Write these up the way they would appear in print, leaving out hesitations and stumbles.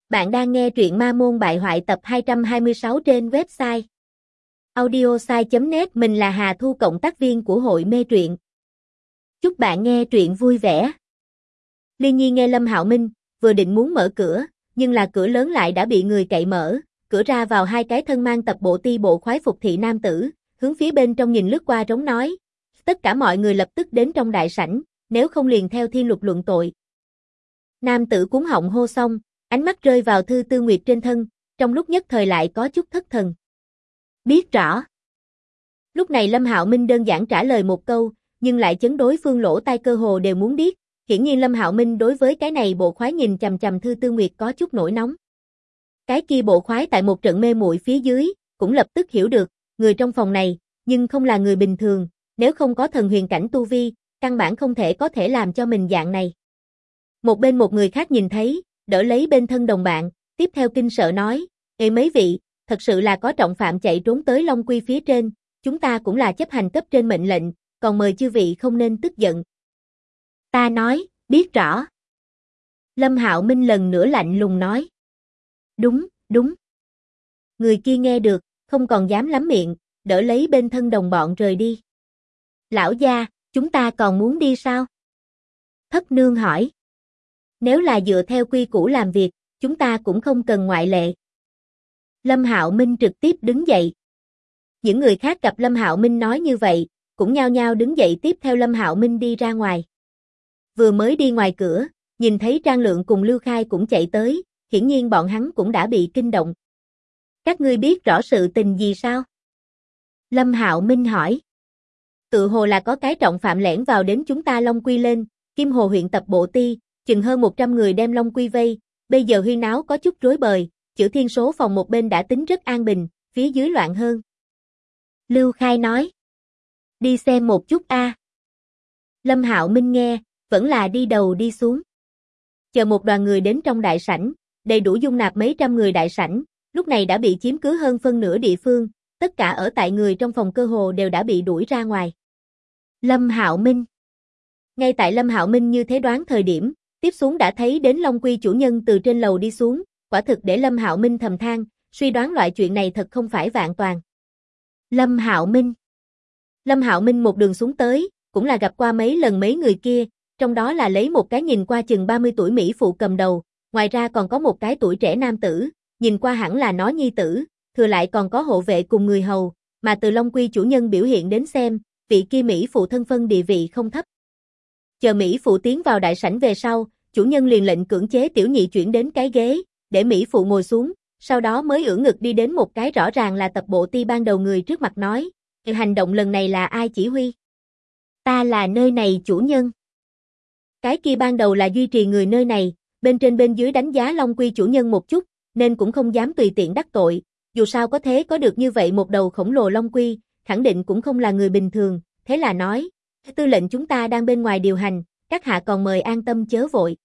Bạn đang nghe truyện Ma Môn Bại Hoại tập 226 trên website audiosai.net. Mình là Hà Thu, cộng tác viên của hội mê truyện. Chúc bạn nghe truyện vui vẻ. Liên Nhi nghe Lâm Hạo Minh, vừa định muốn mở cửa, nhưng là cửa lớn lại đã bị người cậy mở, cửa ra vào hai cái thân mang tập bộ ti bộ khoái phục thị nam tử, hướng phía bên trong nhìn lướt qua trống nói. Tất cả mọi người lập tức đến trong đại sảnh, nếu không liền theo thiên luật luận tội. Nam tử cuống họng hô xong, ánh mắt rơi vào Thư Tư Nguyệt trên thân, trong lúc nhất thời lại có chút thất thần. Biết rõ. Lúc này Lâm Hạo Minh đơn giản trả lời một câu, nhưng lại chấn đối phương lỗ tai cơ hồ đều muốn điếc. Hiển nhiên Lâm Hạo Minh đối với cái này bộ khoái nhìn chằm chằm Thư Tư Nguyệt có chút nổi nóng. Cái kia bộ khoái tại một trận mê muội phía dưới, cũng lập tức hiểu được, người trong phòng này, nhưng không là người bình thường, nếu không có thần huyền cảnh tu vi, căn bản không thể có thể làm cho mình dạng này. Một bên một người khác nhìn thấy, đỡ lấy bên thân đồng bạn, tiếp theo kinh sợ nói, ê mấy vị, thật sự là có trọng phạm chạy trốn tới Long Quy phía trên, chúng ta cũng là chấp hành cấp trên mệnh lệnh, còn mời chư vị không nên tức giận. Ta nói, biết rõ. Lâm Hạo Minh lần nữa lạnh lùng nói. Đúng, đúng. Người kia nghe được, không còn dám lắm miệng, đỡ lấy bên thân đồng bọn rời đi. Lão gia, chúng ta còn muốn đi sao? Thất nương hỏi. Nếu là dựa theo quy củ làm việc, chúng ta cũng không cần ngoại lệ. Lâm Hạo Minh trực tiếp đứng dậy. Những người khác gặp Lâm Hạo Minh nói như vậy, cũng nhao nhao đứng dậy tiếp theo Lâm Hạo Minh đi ra ngoài. Vừa mới đi ngoài cửa, nhìn thấy Trang Lượng cùng Lưu Khai cũng chạy tới, hiển nhiên bọn hắn cũng đã bị kinh động. Các ngươi biết rõ sự tình gì sao? Lâm Hạo Minh hỏi. Tự hồ là có cái trọng phạm lẻn vào đến chúng ta Long Quy lên, Kim Hồ huyện tập bộ ti, chừng hơn 100 người đem Long Quy vây, bây giờ huyên náo có chút rối bời, Chữ Thiên số phòng một bên đã tính rất an bình, phía dưới loạn hơn. Lưu Khai nói. Đi xem một chút a. Lâm Hạo Minh nghe, vẫn là đi đầu đi xuống. Chờ một đoàn người đến trong đại sảnh, đầy đủ dung nạp mấy trăm người đại sảnh, lúc này đã bị chiếm cứ hơn phân nửa địa phương, tất cả ở tại người trong phòng cơ hồ đều đã bị đuổi ra ngoài. Lâm Hạo Minh. Ngay tại Lâm Hạo Minh như thế đoán thời điểm, tiếp xuống đã thấy đến Long Quy chủ nhân từ trên lầu đi xuống, quả thực để Lâm Hạo Minh thầm than, suy đoán loại chuyện này thật không phải vạn toàn. Lâm Hạo Minh. Lâm Hạo Minh một đường xuống tới, cũng là gặp qua mấy lần mấy người kia, trong đó là lấy một cái nhìn qua chừng 30 tuổi mỹ phụ cầm đầu, ngoài ra còn có một cái tuổi trẻ nam tử, nhìn qua hẳn là nó nhi tử, thừa lại còn có hộ vệ cùng người hầu, mà từ Long Quy chủ nhân biểu hiện đến xem, vị kia mỹ phụ thân phân địa vị không thấp. Chờ mỹ phụ tiến vào đại sảnh về sau, chủ nhân liền lệnh cưỡng chế tiểu nhị chuyển đến cái ghế, để mỹ phụ ngồi xuống, sau đó mới ưỡn ngực đi đến một cái rõ ràng là tập bộ ti ban đầu người trước mặt nói, hành động lần này là ai chỉ huy? Ta là nơi này chủ nhân. Cái kia ban đầu là duy trì người nơi này, bên trên bên dưới đánh giá Long Quy chủ nhân một chút, nên cũng không dám tùy tiện đắc tội, dù sao có thế có được như vậy một đầu khổng lồ Long Quy, khẳng định cũng không là người bình thường, thế là nói, tư lệnh chúng ta đang bên ngoài điều hành, các hạ còn mời an tâm chớ vội.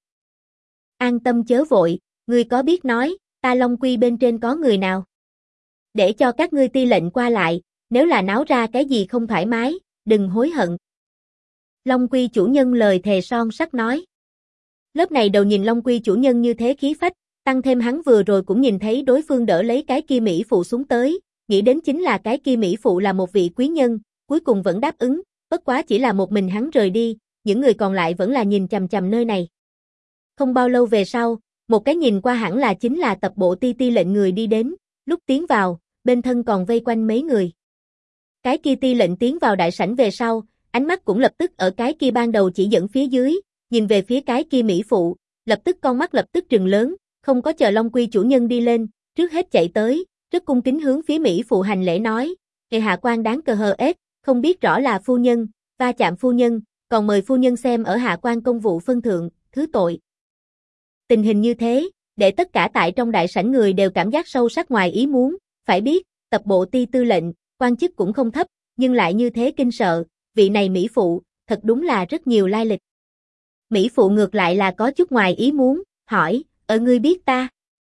An tâm chớ vội, ngươi có biết nói, ta Long Quy bên trên có người nào? Để cho các ngươi ti lệnh qua lại, nếu là náo ra cái gì không thoải mái, đừng hối hận. Long Quy chủ nhân lời thề son sắt nói. Lớp này đầu nhìn Long Quy chủ nhân như thế khí phách, tăng thêm hắn vừa rồi cũng nhìn thấy đối phương đỡ lấy cái kia mỹ phụ xuống tới, nghĩ đến chính là cái kia mỹ phụ là một vị quý nhân, cuối cùng vẫn đáp ứng, bất quá chỉ là một mình hắn rời đi, những người còn lại vẫn là nhìn chằm chằm nơi này. Không bao lâu về sau, một cái nhìn qua hẳn là chính là tập bộ ti lệnh người đi đến, lúc tiến vào, bên thân còn vây quanh mấy người. Cái kia ti lệnh tiến vào đại sảnh về sau, ánh mắt cũng lập tức ở cái kia ban đầu chỉ dẫn phía dưới, nhìn về phía cái kia mỹ phụ, lập tức con mắt lập tức trừng lớn, không có chờ Long Quy chủ nhân đi lên, trước hết chạy tới, rất cung kính hướng phía mỹ phụ hành lễ nói, "Ngài hạ quan đáng cờ hờ ết, không biết rõ là phu nhân, va chạm phu nhân, còn mời phu nhân xem ở hạ quan công vụ phân thượng, thứ tội." Tình hình như thế, để tất cả tại trong đại sảnh người đều cảm giác sâu sắc ngoài ý muốn, phải biết, tập bộ ti tư lệnh, quan chức cũng không thấp, nhưng lại như thế kinh sợ, vị này mỹ phụ, thật đúng là rất nhiều lai lịch. Mỹ phụ ngược lại là có chút ngoài ý muốn, hỏi, ở ngươi biết ta?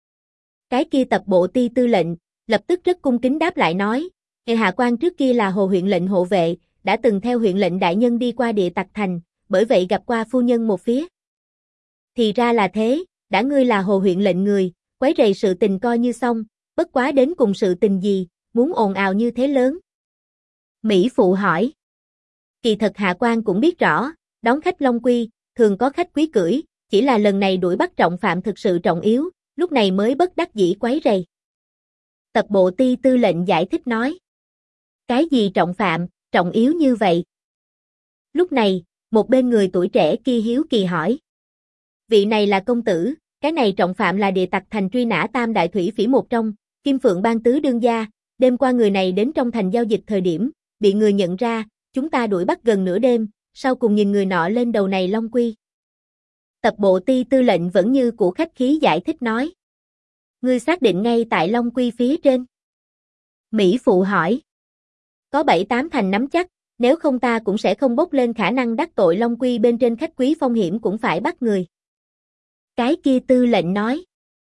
Cái kia tập bộ ti tư lệnh, lập tức rất cung kính đáp lại nói, hạ quan trước kia là Hồ huyện lệnh hộ vệ, đã từng theo huyện lệnh đại nhân đi qua Địa Tặc thành, bởi vậy gặp qua phu nhân một phía. Thì ra là thế, đã ngươi là Hồ huyện lệnh người, quấy rầy sự tình coi như xong, bất quá đến cùng sự tình gì, muốn ồn ào như thế lớn. Mỹ Phụ hỏi. Kỳ thật hạ quan cũng biết rõ, đón khách Long Quy, thường có khách quý cưỡi, chỉ là lần này đuổi bắt trọng phạm thực sự trọng yếu, lúc này mới bất đắc dĩ quấy rầy. Tập bộ ti tư lệnh giải thích nói. Cái gì trọng phạm, trọng yếu như vậy? Lúc này, một bên người tuổi trẻ kia hiếu kỳ hỏi. Vị này là công tử, cái này trọng phạm là địa tặc thành truy nã tam đại thủy phỉ một trong, Kim Phượng Bang tứ đương gia, đêm qua người này đến trong thành giao dịch thời điểm, bị người nhận ra, chúng ta đuổi bắt gần nửa đêm, sau cùng nhìn người nọ lên đầu này Long Quy. Tập bộ ti tư lệnh vẫn như cũ khách khí giải thích nói. Ngươi xác định ngay tại Long Quy phía trên. Mỹ Phụ hỏi. Có 7-8 thành nắm chắc, nếu không ta cũng sẽ không bốc lên khả năng đắc tội Long Quy bên trên khách quý phong hiểm cũng phải bắt người. Cái kia tư lệnh nói.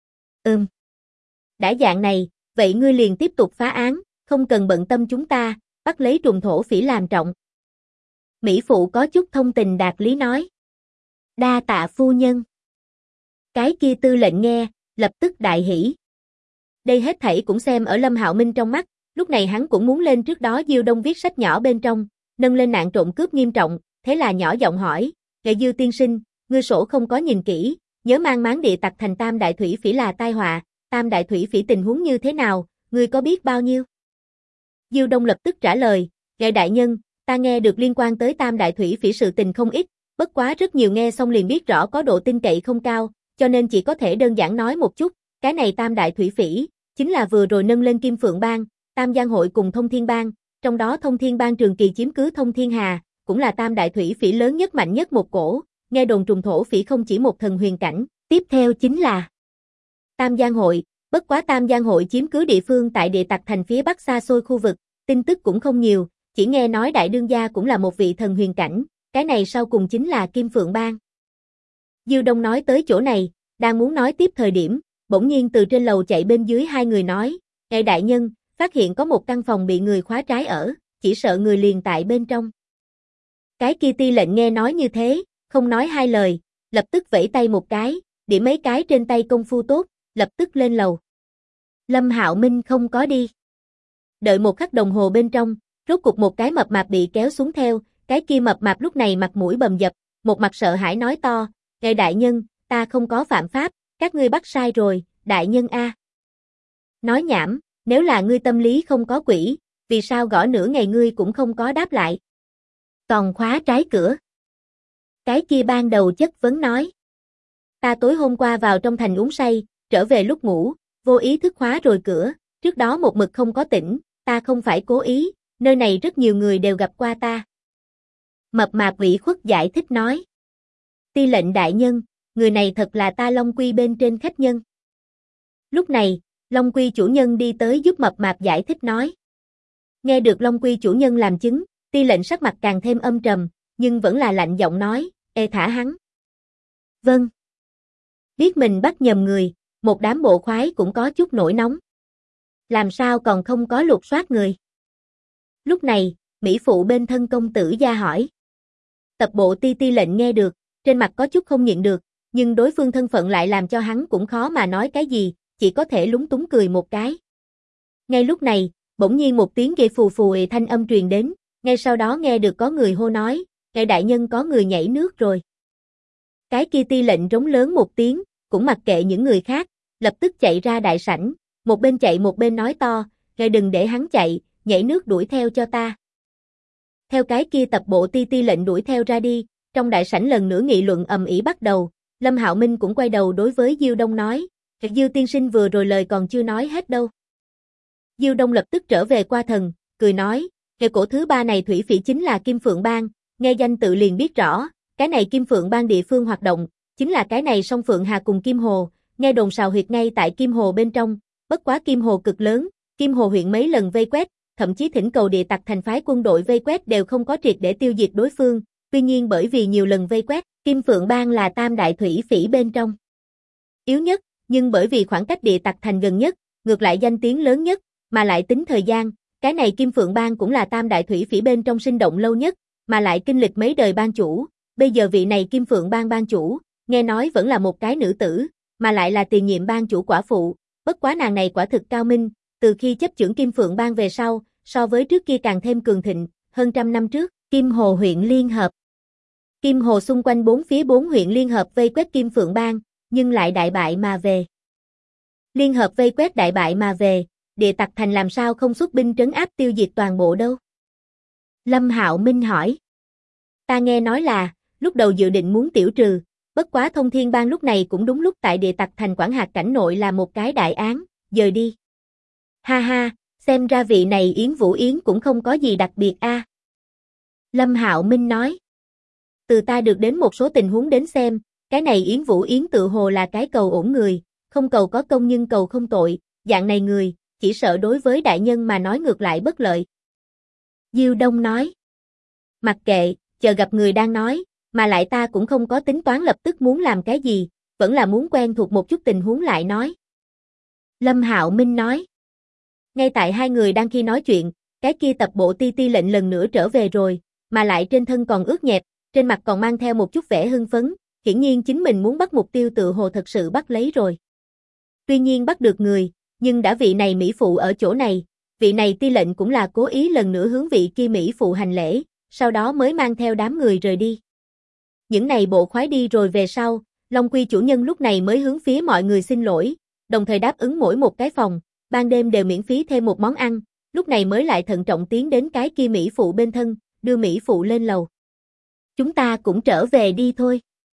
Đã dạng này, vậy ngươi liền tiếp tục phá án, không cần bận tâm chúng ta, bắt lấy trùng thổ phỉ làm trọng. Mỹ Phụ có chút thông tình đạt lý nói. Đa tạ phu nhân. Cái kia tư lệnh nghe, lập tức đại hỉ. Đây hết thảy cũng xem ở Lâm Hạo Minh trong mắt, lúc này hắn cũng muốn lên trước đó Diêu Đông viết sách nhỏ bên trong, nâng lên nạn trộm cướp nghiêm trọng, thế là nhỏ giọng hỏi, Ngài Diêu tiên sinh, ngươi sổ không có nhìn kỹ, nhớ mang máng địa tặc thành tam đại thủy phỉ là tai họa, tam đại thủy phỉ tình huống như thế nào, ngươi có biết bao nhiêu? Diêu Đông lập tức trả lời, Ngài đại nhân, ta nghe được liên quan tới tam đại thủy phỉ sự tình không ít, bất quá rất nhiều nghe xong liền biết rõ có độ tin cậy không cao, cho nên chỉ có thể đơn giản nói một chút, cái này tam đại thủy phỉ, chính là vừa rồi nâng lên Kim Phượng Bang, Tam Giang Hội cùng Thông Thiên Bang, trong đó Thông Thiên Bang trường kỳ chiếm cứ Thông Thiên Hà, cũng là tam đại thủy phỉ lớn nhất mạnh nhất một cổ, nghe đồn trùng thổ phỉ không chỉ một thần huyền cảnh, tiếp theo chính là Tam Giang Hội, bất quá Tam Giang Hội chiếm cứ địa phương tại địa tặc thành phía bắc xa xôi khu vực, tin tức cũng không nhiều, chỉ nghe nói đại đương gia cũng là một vị thần huyền cảnh, cái này sau cùng chính là Kim Phượng Bang. Diêu Đông nói tới chỗ này, đang muốn nói tiếp thời điểm, bỗng nhiên từ trên lầu chạy bên dưới hai người nói, Ngài đại nhân, phát hiện có một căn phòng bị người khóa trái ở, chỉ sợ người liền tại bên trong. Cái kia ti lệnh nghe nói như thế, không nói hai lời, lập tức vẫy tay một cái, điểm mấy cái trên tay công phu tốt, lập tức lên lầu. Lâm Hạo Minh không có đi. Đợi một khắc đồng hồ bên trong, rốt cục một cái mập mạp bị kéo xuống theo, cái kia mập mạp lúc này mặt mũi bầm dập, một mặt sợ hãi nói to, Ngài đại nhân, ta không có phạm pháp, các ngươi bắt sai rồi, đại nhân a. Nói nhảm, nếu là ngươi tâm lý không có quỷ, vì sao gõ nửa ngày ngươi cũng không có đáp lại? Còn khóa trái cửa. Cái kia ban đầu chất vấn nói. Ta tối hôm qua vào trong thành uống say, trở về lúc ngủ, vô ý thức khóa rồi cửa, trước đó một mực không có tỉnh, ta không phải cố ý, nơi này rất nhiều người đều gặp qua ta. Mập mạp ủy khuất giải thích nói. Ti lệnh đại nhân, người này thật là ta Long Quy bên trên khách nhân. Lúc này, Long Quy chủ nhân đi tới giúp mập mạp giải thích nói. Nghe được Long Quy chủ nhân làm chứng, ti lệnh sắc mặt càng thêm âm trầm, nhưng vẫn là lạnh giọng nói, ê thả hắn. Vâng. Biết mình bắt nhầm người, một đám bộ khoái cũng có chút nổi nóng. Làm sao còn không có lục soát người? Lúc này, Mỹ Phụ bên thân công tử gia hỏi. Tập bộ ti lệnh nghe được, trên mặt có chút không nhịn được, nhưng đối phương thân phận lại làm cho hắn cũng khó mà nói cái gì, chỉ có thể lúng túng cười một cái. Ngay lúc này, bỗng nhiên một tiếng ghê phù phù thanh âm truyền đến, ngay sau đó nghe được có người hô nói, Ngài đại nhân có người nhảy nước rồi. Cái kia ti lệnh rống lớn một tiếng, cũng mặc kệ những người khác, lập tức chạy ra đại sảnh, một bên chạy một bên nói to, Ngài đừng để hắn chạy, nhảy nước đuổi theo cho ta. Theo cái kia tập bộ ti lệnh đuổi theo ra đi, trong đại sảnh lần nữa nghị luận ầm ĩ bắt đầu, Lâm Hạo Minh cũng quay đầu đối với Diêu Đông nói, Diêu tiên sinh vừa rồi lời còn chưa nói hết đâu. Diêu Đông lập tức trở về qua thần, cười nói, cái cổ thứ ba này thủy phỉ chính là Kim Phượng Bang, nghe danh tự liền biết rõ, cái này Kim Phượng Bang địa phương hoạt động, chính là cái này sông Phượng Hà cùng Kim Hồ, nghe đồn sào huyệt ngay tại Kim Hồ bên trong, bất quá Kim Hồ cực lớn, Kim Hồ huyện mấy lần vây quét, thậm chí thỉnh cầu địa tặc thành phái quân đội vây quét đều không có triệt để tiêu diệt đối phương, tuy nhiên bởi vì nhiều lần vây quét, Kim Phượng Bang là tam đại thủy phỉ bên trong yếu nhất, nhưng bởi vì khoảng cách địa tặc thành gần nhất, ngược lại danh tiếng lớn nhất, mà lại tính thời gian, cái này Kim Phượng Bang cũng là tam đại thủy phỉ bên trong sinh động lâu nhất, mà lại kinh lịch mấy đời ban chủ, bây giờ vị này Kim Phượng Bang ban chủ, nghe nói vẫn là một cái nữ tử, mà lại là tiền nhiệm ban chủ quả phụ, bất quá nàng này quả thực cao minh, từ khi chấp chưởng Kim Phượng Bang về sau, so với trước kia càng thêm cường thịnh, hơn 100 năm trước, Kim Hồ huyện liên hợp. Kim Hồ xung quanh bốn phía 4 huyện liên hợp vây quét Kim Phượng Bang, nhưng lại đại bại mà về. Liên hợp vây quét đại bại mà về, Địa Tặc Thành làm sao không xuất binh trấn áp tiêu diệt toàn bộ đâu? Lâm Hạo Minh hỏi. Ta nghe nói là, lúc đầu dự định muốn tiểu trừ, bất quá Thông Thiên Bang lúc này cũng đúng lúc tại Địa Tặc Thành quản hạt cảnh nội là một cái đại án, dời đi. Ha ha, xem ra vị này Yến Vũ Yến cũng không có gì đặc biệt a. Lâm Hạo Minh nói. Từ ta được đến một số tình huống đến xem, cái này Yến Vũ Yến tự hồ là cái cầu ổn người, không cầu có công nhưng cầu không tội, dạng này người, chỉ sợ đối với đại nhân mà nói ngược lại bất lợi. Diêu Đông nói. Mặc kệ, chờ gặp người đang nói, mà lại ta cũng không có tính toán lập tức muốn làm cái gì, vẫn là muốn quen thuộc một chút tình huống lại nói. Lâm Hạo Minh nói. Ngay tại hai người đang khi nói chuyện, cái kia tập bộ ti ti lệnh lần nữa trở về rồi, mà lại trên thân còn ướt nhẹp, trên mặt còn mang theo một chút vẻ hưng phấn, hiển nhiên chính mình muốn bắt mục tiêu tự hồ thật sự bắt lấy rồi. Tuy nhiên bắt được người, nhưng đã vị này Mỹ phụ ở chỗ này, vị này ti lệnh cũng là cố ý lần nữa hướng vị kia Mỹ phụ hành lễ, sau đó mới mang theo đám người rời đi. Những này bộ khoái đi rồi về sau, Long Quy chủ nhân lúc này mới hướng phía mọi người xin lỗi, đồng thời đáp ứng mỗi một cái phòng, ban đêm đều miễn phí thêm một món ăn, lúc này mới lại thận trọng tiến đến cái kia Mỹ phụ bên thân, đưa Mỹ phụ lên lầu. Chúng ta cũng trở về đi thôi.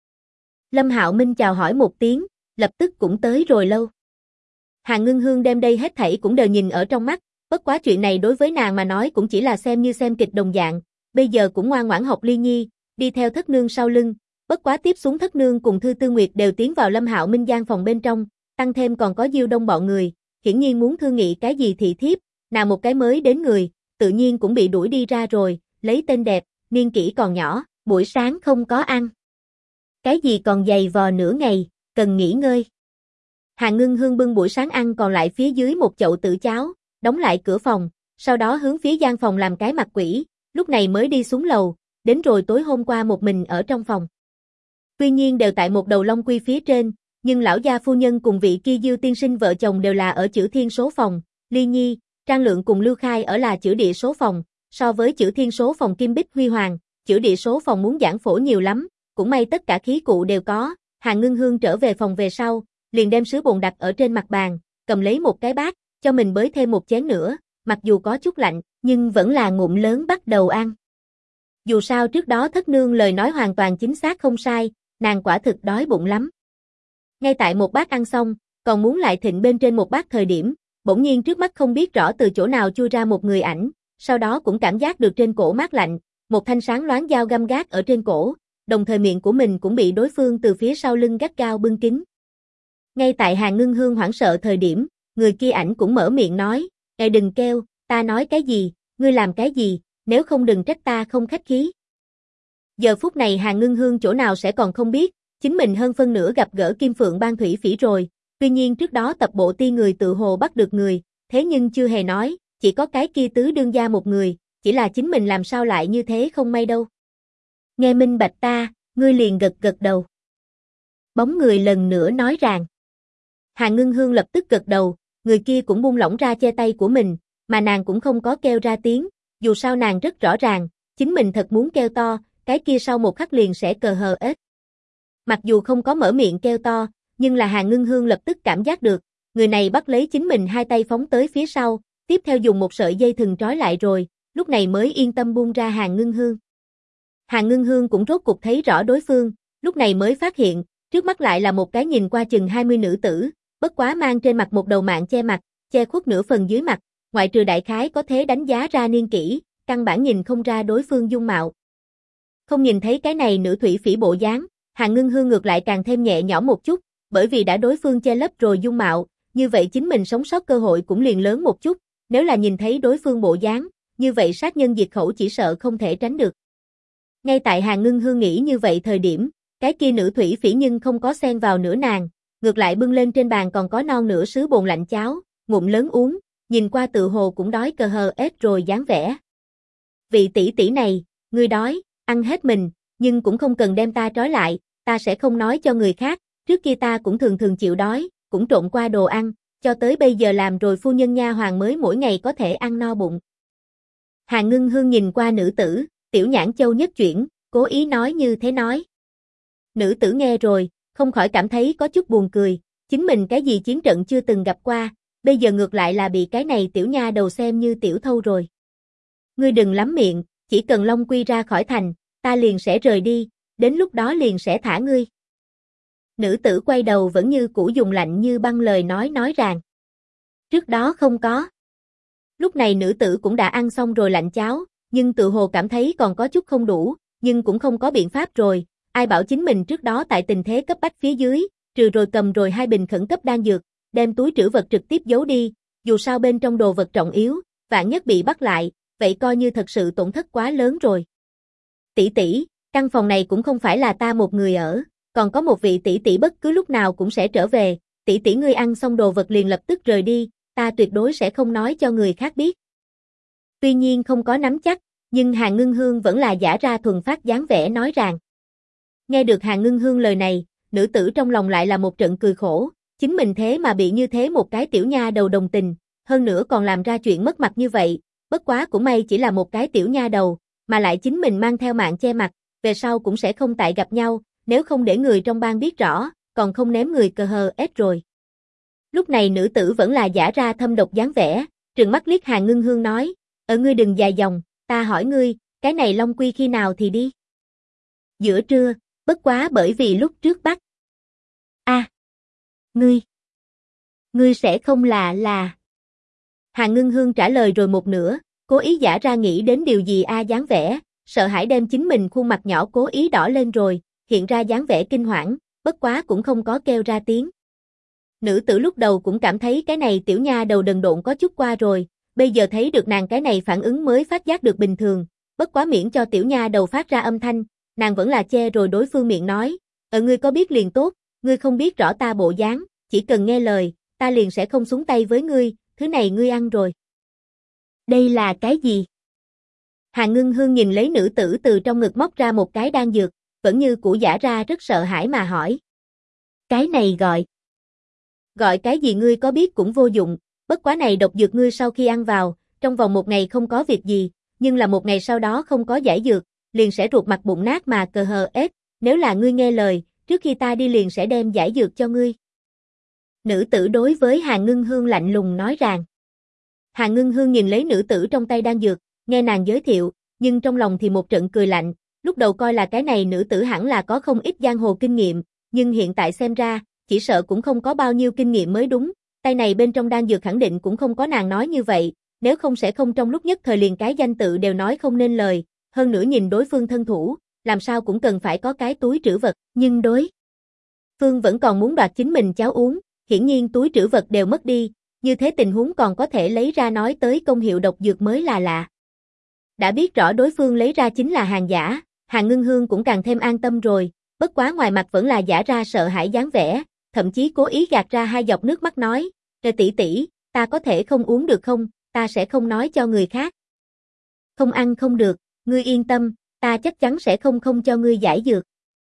Lâm Hạo Minh chào hỏi một tiếng, lập tức cũng tới rồi lâu. Hàn Ngưng Hương đem đây hết thảy cũng đều nhìn ở trong mắt, bất quá chuyện này đối với nàng mà nói cũng chỉ là xem như xem kịch đồng dạng, bây giờ cũng ngoan ngoãn học Ly Nhi, đi theo thất nương sau lưng, bất quá tiếp xuống thất nương cùng Thư Tư Nguyệt đều tiến vào Lâm Hạo Minh gian phòng bên trong, tăng thêm còn có Diêu Đông bọn người, hiển nhiên muốn thương nghị cái gì thị thiếp, nào một cái mới đến người, tự nhiên cũng bị đuổi đi ra rồi, lấy tên đẹp, niên kỷ còn nhỏ, buổi sáng không có ăn. Cái gì còn dày vò nửa ngày, cần nghỉ ngơi. Hàn Ngưng Hương bưng buổi sáng ăn còn lại phía dưới một chậu tử cháo, đóng lại cửa phòng, sau đó hướng phía gian phòng làm cái mặt quỷ, lúc này mới đi xuống lầu, đến rồi tối hôm qua một mình ở trong phòng. Tuy nhiên đều tại một đầu Long Quy phía trên, nhưng lão gia phu nhân cùng vị kia Diêu tiên sinh vợ chồng đều là ở Chữ Thiên số phòng, Ly Nhi, Trang Lượng cùng Lưu Khai ở là Chữ Địa số phòng, so với Chữ Thiên số phòng Kim Bích Huy Hoàng, Chữ Địa số phòng muốn giảng phổ nhiều lắm, cũng may tất cả khí cụ đều có. Hàn Ngưng Hương trở về phòng về sau, liền đem sứ bồn đặt ở trên mặt bàn, cầm lấy một cái bát, cho mình bới thêm một chén nữa, mặc dù có chút lạnh, nhưng vẫn là ngụm lớn bắt đầu ăn. Dù sao trước đó thất nương lời nói hoàn toàn chính xác không sai, nàng quả thực đói bụng lắm. Ngay tại một bát ăn xong, còn muốn lại thịnh bên trên một bát thời điểm, bỗng nhiên trước mắt không biết rõ từ chỗ nào chui ra một người ảnh, sau đó cũng cảm giác được trên cổ mát lạnh, một thanh sáng loáng dao găm gác ở trên cổ, đồng thời miệng của mình cũng bị đối phương từ phía sau lưng gắt gao bưng kín. Ngay tại Hàn Ngưng Hương hoảng sợ thời điểm, người kia ảnh cũng mở miệng nói, đừng kêu, ta nói cái gì, ngươi làm cái gì, nếu không đừng trách ta không khách khí. Giờ phút này Hàn Ngưng Hương chỗ nào sẽ còn không biết, chính mình hơn phân nửa gặp gỡ Kim Phượng Bang thủy phỉ rồi, tuy nhiên trước đó tập bộ ti người tự hồ bắt được người, thế nhưng chưa hề nói, chỉ có cái kia tứ đương gia một người, chỉ là chính mình làm sao lại như thế không may đâu. Nghe minh bạch ta, ngươi liền gật gật đầu. Bóng người lần nữa nói rằng. Hàn Ngưng Hương lập tức gật đầu, người kia cũng buông lỏng ra che tay của mình, mà nàng cũng không có kêu ra tiếng, dù sao nàng rất rõ ràng, chính mình thật muốn kêu to, cái kia sau một khắc liền sẽ cờ hờ ết. Mặc dù không có mở miệng kêu to, nhưng là Hàn Ngưng Hương lập tức cảm giác được, người này bắt lấy chính mình hai tay phóng tới phía sau, tiếp theo dùng một sợi dây thừng trói lại rồi, lúc này mới yên tâm buông ra Hàn Ngưng Hương. Hàn Ngưng Hương cũng rốt cục thấy rõ đối phương, lúc này mới phát hiện, trước mắt lại là một cái nhìn qua chừng 20 nữ tử, bất quá mang trên mặt một đầu mạng che mặt, che khuất nửa phần dưới mặt, ngoại trừ đại khái có thể đánh giá ra niên kỷ, căn bản nhìn không ra đối phương dung mạo. Không nhìn thấy cái này nữ thủy phỉ bộ dáng, Hàn Ngưng Hương ngược lại càng thêm nhẹ nhõm một chút, bởi vì đã đối phương che lấp rồi dung mạo, như vậy chính mình sống sót cơ hội cũng liền lớn một chút, nếu là nhìn thấy đối phương bộ dáng, như vậy sát nhân diệt khẩu chỉ sợ không thể tránh được. Ngay tại Hàn Ngưng Hương nghĩ như vậy thời điểm, cái kia nữ thủy phỉ nhưng không có xen vào nửa nàng, ngược lại bưng lên trên bàn còn có non nửa sứ bồn lạnh cháo, ngụm lớn uống, nhìn qua tự hồ cũng đói cờ hờ ết rồi dáng vẻ. Vị tỷ tỷ này, ngươi đói, ăn hết mình, nhưng cũng không cần đem ta trói lại, ta sẽ không nói cho người khác, trước kia ta cũng thường thường chịu đói, cũng trộn qua đồ ăn, cho tới bây giờ làm rồi phu nhân nha hoàn mới mỗi ngày có thể ăn no bụng. Hàn Ngưng Hương nhìn qua nữ tử, tiểu nhãn châu nhất chuyển, cố ý nói như thế nói. Nữ tử nghe rồi, không khỏi cảm thấy có chút buồn cười, chính mình cái gì chiến trận chưa từng gặp qua, bây giờ ngược lại là bị cái này tiểu nha đầu xem như tiểu thâu rồi. Ngươi đừng lắm miệng, chỉ cần Long Quy ra khỏi thành, ta liền sẽ rời đi, đến lúc đó liền sẽ thả ngươi. Nữ tử quay đầu vẫn như cũ dùng lạnh như băng lời nói ràng. Trước đó không có. Lúc này nữ tử cũng đã ăn xong rồi lạnh cháo, nhưng tự hồ cảm thấy còn có chút không đủ, nhưng cũng không có biện pháp rồi, ai bảo chính mình trước đó tại tình thế cấp bách phía dưới, trừ rồi cầm rồi 2 bình khẩn cấp đan dược, đem túi trữ vật trực tiếp giấu đi, dù sao bên trong đồ vật trọng yếu, vạn nhất bị bắt lại, vậy coi như thật sự tổn thất quá lớn rồi. Tỷ tỷ, căn phòng này cũng không phải là ta một người ở, còn có một vị tỷ tỷ bất cứ lúc nào cũng sẽ trở về, tỷ tỷ ngươi ăn xong đồ vật liền lập tức rời đi, ta tuyệt đối sẽ không nói cho người khác biết. Tuy nhiên không có nắm chắc, nhưng Hàn Ngưng Hương vẫn là giả ra thuần phát dáng vẻ nói rằng. Nghe được Hàn Ngưng Hương lời này, nữ tử trong lòng lại là một trận cười khổ, chính mình thế mà bị như thế một cái tiểu nha đầu đồng tình, hơn nữa còn làm ra chuyện mất mặt như vậy, bất quá cũng may chỉ là một cái tiểu nha đầu, mà lại chính mình mang theo mạng che mặt, về sau cũng sẽ không tại gặp nhau, nếu không để người trong bang biết rõ, còn không ném người cờ hờ ết rồi. Lúc này nữ tử vẫn là giả ra thâm độc dáng vẻ, trừng mắt liếc Hàn Ngưng Hương nói, ngươi đừng dài dòng, ta hỏi ngươi, cái này Long Quy khi nào thì đi? Giữa trưa, bất quá bởi vì lúc trước bắt. Ngươi sẽ không là. Hàn Ngưng Hương trả lời rồi một nửa, cố ý giả ra nghĩ đến điều gì dáng vẻ, sợ hãi đem chính mình khuôn mặt nhỏ cố ý đỏ lên rồi, hiện ra dáng vẻ kinh hoảng, bất quá cũng không có kêu ra tiếng. Nữ tử lúc đầu cũng cảm thấy cái này tiểu nha đầu đần độn có chút qua rồi, bây giờ thấy được nàng cái này phản ứng mới phát giác được bình thường, bất quá miễn cho tiểu nha đầu phát ra âm thanh, nàng vẫn là che rồi đối phương miệng nói, ngươi có biết liền tốt, ngươi không biết rõ ta bộ dáng, chỉ cần nghe lời, ta liền sẽ không xuống tay với ngươi, thứ này ngươi ăn rồi. Đây là cái gì? Hàn Ngưng Hương nhìn lấy nữ tử từ trong ngực móc ra một cái đan dược, vẫn như cũ giả ra rất sợ hãi mà hỏi. Cái này gọi cái gì ngươi có biết cũng vô dụng, bất quá này độc dược ngươi sau khi ăn vào, trong vòng 1 ngày không có việc gì, nhưng là 1 ngày sau đó không có giải dược, liền sẽ ruột mặt bụng nát mà cờ hờ ết, nếu là ngươi nghe lời, trước khi ta đi liền sẽ đem giải dược cho ngươi. Nữ tử đối với Hàn Ngưng Hương lạnh lùng nói rằng. Hàn Ngưng Hương nhìn lấy nữ tử trong tay đan dược, nghe nàng giới thiệu, nhưng trong lòng thì một trận cười lạnh, lúc đầu coi là cái này nữ tử hẳn là có không ít giang hồ kinh nghiệm, nhưng hiện tại xem ra, chỉ sợ cũng không có bao nhiêu kinh nghiệm mới đúng, tay này bên trong đan dược khẳng định cũng không có nàng nói như vậy, nếu không sẽ không trong lúc nhất thời liền cái danh tự đều nói không nên lời, hơn nữa nhìn đối phương thân thủ, làm sao cũng cần phải có cái túi trữ vật, nhưng đối phương vẫn còn muốn đoạt chính mình cháo uống, hiển nhiên túi trữ vật đều mất đi, như thế tình huống còn có thể lấy ra nói tới công hiệu độc dược mới là lạ. Đã biết rõ đối phương lấy ra chính là hàng giả, Hàn Ngưng Hương cũng càng thêm an tâm rồi, bất quá ngoài mặt vẫn là giả ra sợ hãi dáng vẻ, thậm chí cố ý gạt ra 2 giọt nước mắt nói, tỷ tỷ, ta có thể không uống được không, ta sẽ không nói cho người khác. Không ăn không được, ngươi yên tâm, ta chắc chắn sẽ không cho ngươi giải dược.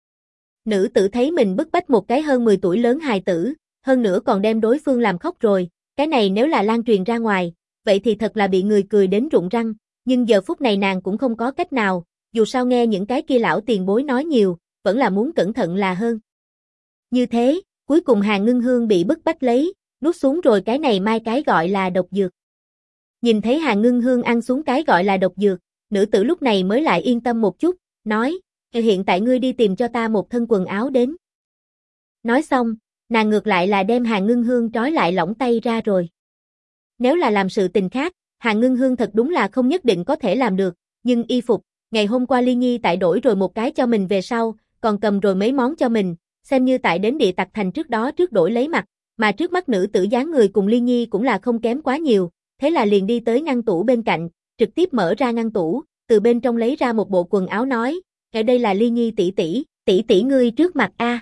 Nữ tử thấy mình bức bách một cái hơn 10 tuổi lớn hài tử, hơn nữa còn đem đối phương làm khóc rồi, cái này nếu là lan truyền ra ngoài, vậy thì thật là bị người cười đến rụng răng, nhưng giờ phút này nàng cũng không có cách nào, dù sao nghe những cái kia lão tiền bối nói nhiều, vẫn là muốn cẩn thận là hơn. Như thế, cuối cùng Hàn Ngưng Hương bị bức bách lấy, nuốt xuống rồi cái này mai cái gọi là độc dược. Nhìn thấy Hàn Ngưng Hương ăn xuống cái gọi là độc dược, nữ tử lúc này mới lại yên tâm một chút, nói, hiện tại ngươi đi tìm cho ta một thân quần áo đến. Nói xong, nàng ngược lại là đem Hàn Ngưng Hương trói lại lỏng tay ra rồi. Nếu là làm sự tình khác, Hàn Ngưng Hương thật đúng là không nhất định có thể làm được, nhưng y phục, ngày hôm qua Ly Nhi tại đổi rồi một cái cho mình về sau, còn cầm rồi mấy món cho mình, xem như tại đến Địa Tặc Thành trước đó trước đổi lấy mặt, mà trước mắt nữ tử dáng người cùng Ly Nhi cũng là không kém quá nhiều, thế là liền đi tới ngăn tủ bên cạnh, trực tiếp mở ra ngăn tủ, từ bên trong lấy ra một bộ quần áo nói, ở đây là Ly Nhi tỷ tỷ ngươi trước mặt a.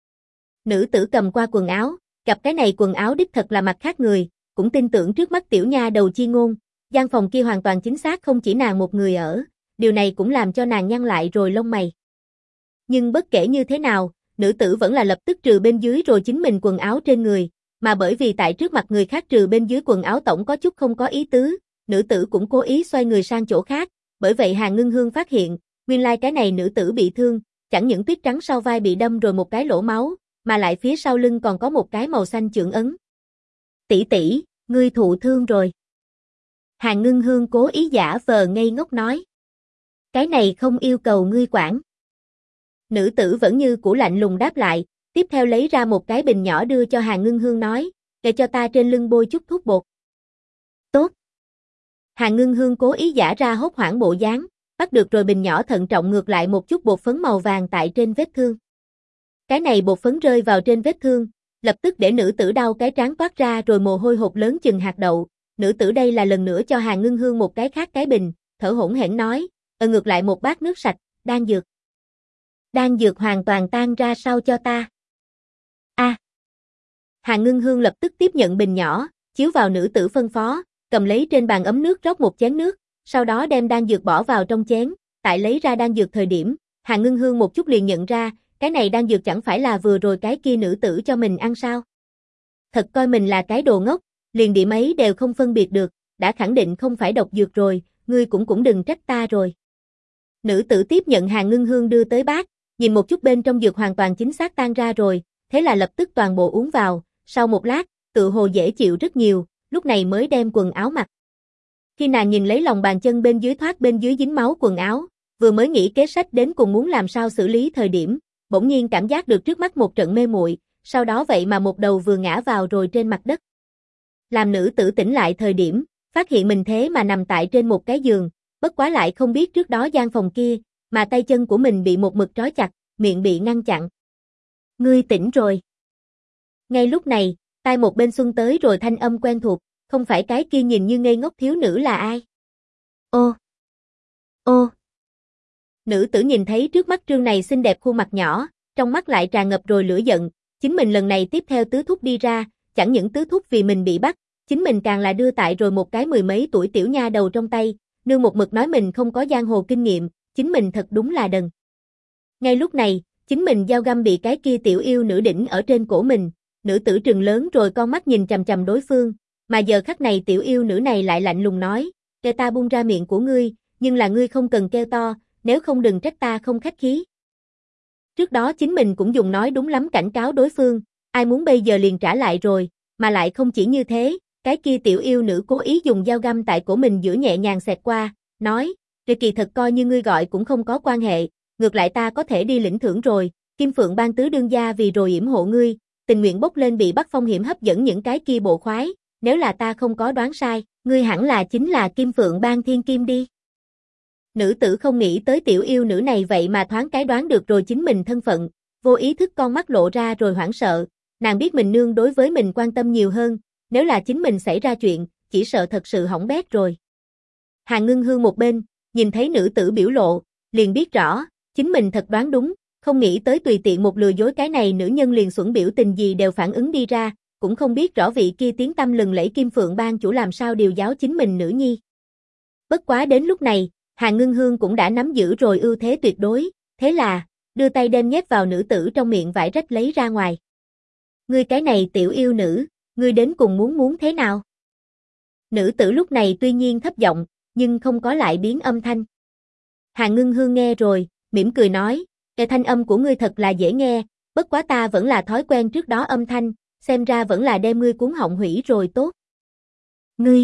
Nữ tử cầm qua quần áo, gặp cái này quần áo đích thật là mặt khác người, cũng tin tưởng trước mắt tiểu nha đầu chi ngôn, gian phòng kia hoàn toàn chính xác không chỉ nàng một người ở, điều này cũng làm cho nàng nhăn lại rồi lông mày. Nhưng bất kể như thế nào, nữ tử vẫn là lập tức trừ bên dưới rồi chính mình quần áo trên người, mà bởi vì tại trước mặt người khác trừ bên dưới quần áo tổng có chút không có ý tứ, nữ tử cũng cố ý xoay người sang chỗ khác, bởi vậy Hàn Ngưng Hương phát hiện, nguyên lai cái này nữ tử bị thương, chẳng những tuyết trắng sau vai bị đâm rồi một cái lỗ máu, mà lại phía sau lưng còn có một cái màu xanh chưởng ấn. Tỷ tỷ, ngươi thụ thương rồi. Hàn Ngưng Hương cố ý giả vờ ngây ngốc nói. Cái này không yêu cầu ngươi quản. Nữ tử vẫn như cũ lạnh lùng đáp lại, tiếp theo lấy ra một cái bình nhỏ đưa cho Hàn Ngưng Hương nói, để cho ta trên lưng bôi chút thuốc bột. Tốt. Hàn Ngưng Hương cố ý giả ra hốt hoảng bộ dáng, bắt được rồi bình nhỏ thận trọng ngược lại một chút bột phấn màu vàng tại trên vết thương. Cái này bột phấn rơi vào trên vết thương, lập tức để nữ tử đau cái trán toát ra rồi mồ hôi hột lớn chừng hạt đậu. Nữ tử đây là lần nữa cho Hàn Ngưng Hương một cái khác cái bình, thở hổn hển nói, ngược lại một bát nước sạch, đan dược. Đan dược hoàn toàn tan ra sau cho ta. Hàn Ngưng Hương lập tức tiếp nhận bình nhỏ, chiếu vào nữ tử phân phó, cầm lấy trên bàn ấm nước rót một chén nước, sau đó đem đan dược bỏ vào trong chén, tại lấy ra đan dược thời điểm, Hàn Ngưng Hương một chút liền nhận ra, cái này đan dược chẳng phải là vừa rồi cái kia nữ tử cho mình ăn sao? Thật coi mình là cái đồ ngốc, liền điểm ấy đều không phân biệt được, đã khẳng định không phải độc dược rồi, ngươi cũng đừng trách ta rồi. Nữ tử tiếp nhận Hàn Ngưng Hương đưa tới bát, nhìn một chút bên trong dược hoàn toàn chính xác tan ra rồi, thế là lập tức toàn bộ uống vào, sau một lát, tự hồ dễ chịu rất nhiều, lúc này mới đem quần áo mặc. Khi nàng nhìn lấy lòng bàn chân bên dưới thoát bên dưới dính máu quần áo, vừa mới nghĩ kế sách đến cùng muốn làm sao xử lý thời điểm, bỗng nhiên cảm giác được trước mắt một trận mê muội, sau đó vậy mà một đầu vừa ngã vào rồi trên mặt đất. Làm nữ tử tỉnh lại thời điểm, phát hiện mình thế mà nằm tại trên một cái giường, bất quá lại không biết trước đó gian phòng kia, mà tay chân của mình bị một mực trói chặt, miệng bị ngăn chặn. Ngươi tỉnh rồi. Ngay lúc này, tai một bên xuân tới rồi thanh âm quen thuộc, không phải cái kia nhìn như ngây ngốc thiếu nữ là ai? Ô. Nữ tử nhìn thấy trước mắt trương này xinh đẹp khuôn mặt nhỏ, trong mắt lại tràn ngập rồi lửa giận, chính mình lần này tiếp theo tứ thúc đi ra, chẳng những tứ thúc vì mình bị bắt, chính mình càng là đưa tại rồi một cái mười mấy tuổi tiểu nha đầu trong tay, nương một mực nói mình không có giang hồ kinh nghiệm, chính mình thật đúng là đần. Ngay lúc này, chính mình dao găm bị cái kia tiểu yêu nữ đỉnh ở trên cổ mình, nữ tử trừng lớn rồi con mắt nhìn chằm chằm đối phương, mà giờ khắc này tiểu yêu nữ này lại lạnh lùng nói, để ta buông ra miệng của ngươi, nhưng là ngươi không cần kêu to, nếu không đừng trách ta không khách khí. Trước đó chính mình cũng dùng nói đúng lắm cảnh cáo đối phương, ai muốn bây giờ liền trả lại rồi, mà lại không chỉ như thế, cái kia tiểu yêu nữ cố ý dùng dao găm tại cổ mình giữa nhẹ nhàng xẹt qua, nói, kỳ thật coi như ngươi gọi cũng không có quan hệ, ngược lại ta có thể đi lĩnh thưởng rồi, Kim Phượng Bang tứ đương gia vì rồi yểm hộ ngươi, tình nguyện bốc lên bị bắt phong hiểm hấp dẫn những cái kia bộ khoái, nếu là ta không có đoán sai, ngươi hẳn là chính là Kim Phượng Bang thiên kim đi. Nữ tử không nghĩ tới tiểu yêu nữ này vậy mà thoáng cái đoán được rồi chính mình thân phận, vô ý thức con mắt lộ ra rồi hoảng sợ, nàng biết mình nương đối với mình quan tâm nhiều hơn, nếu là chính mình xảy ra chuyện, chỉ sợ thật sự hỏng bét rồi. Hàn Ngưng Hương một bên, nhìn thấy nữ tử biểu lộ, liền biết rõ, chính mình thật đoán đúng, không nghĩ tới tùy tiện một lừa dối cái này nữ nhân liền xuẩn biểu tình gì đều phản ứng đi ra, cũng không biết rõ vị kia tiếng tăm lừng lẫy Kim Phượng Bang chủ làm sao điều giáo chính mình nữ nhi. Bất quá đến lúc này, Hàn Ngưng Hương cũng đã nắm giữ rồi ưu thế tuyệt đối, thế là, đưa tay đem nhét vào nữ tử trong miệng vải rách lấy ra ngoài. Ngươi cái này tiểu yêu nữ, ngươi đến cùng muốn thế nào? Nữ tử lúc này tuy nhiên thấp giọng, nhưng không có lại biến âm thanh. Hàn Ngưng Hương nghe rồi, mỉm cười nói, cái thanh âm của ngươi thật là dễ nghe, bất quá ta vẫn là thói quen trước đó âm thanh, xem ra vẫn là đem ngươi cuốn họng hủy rồi tốt. Ngươi!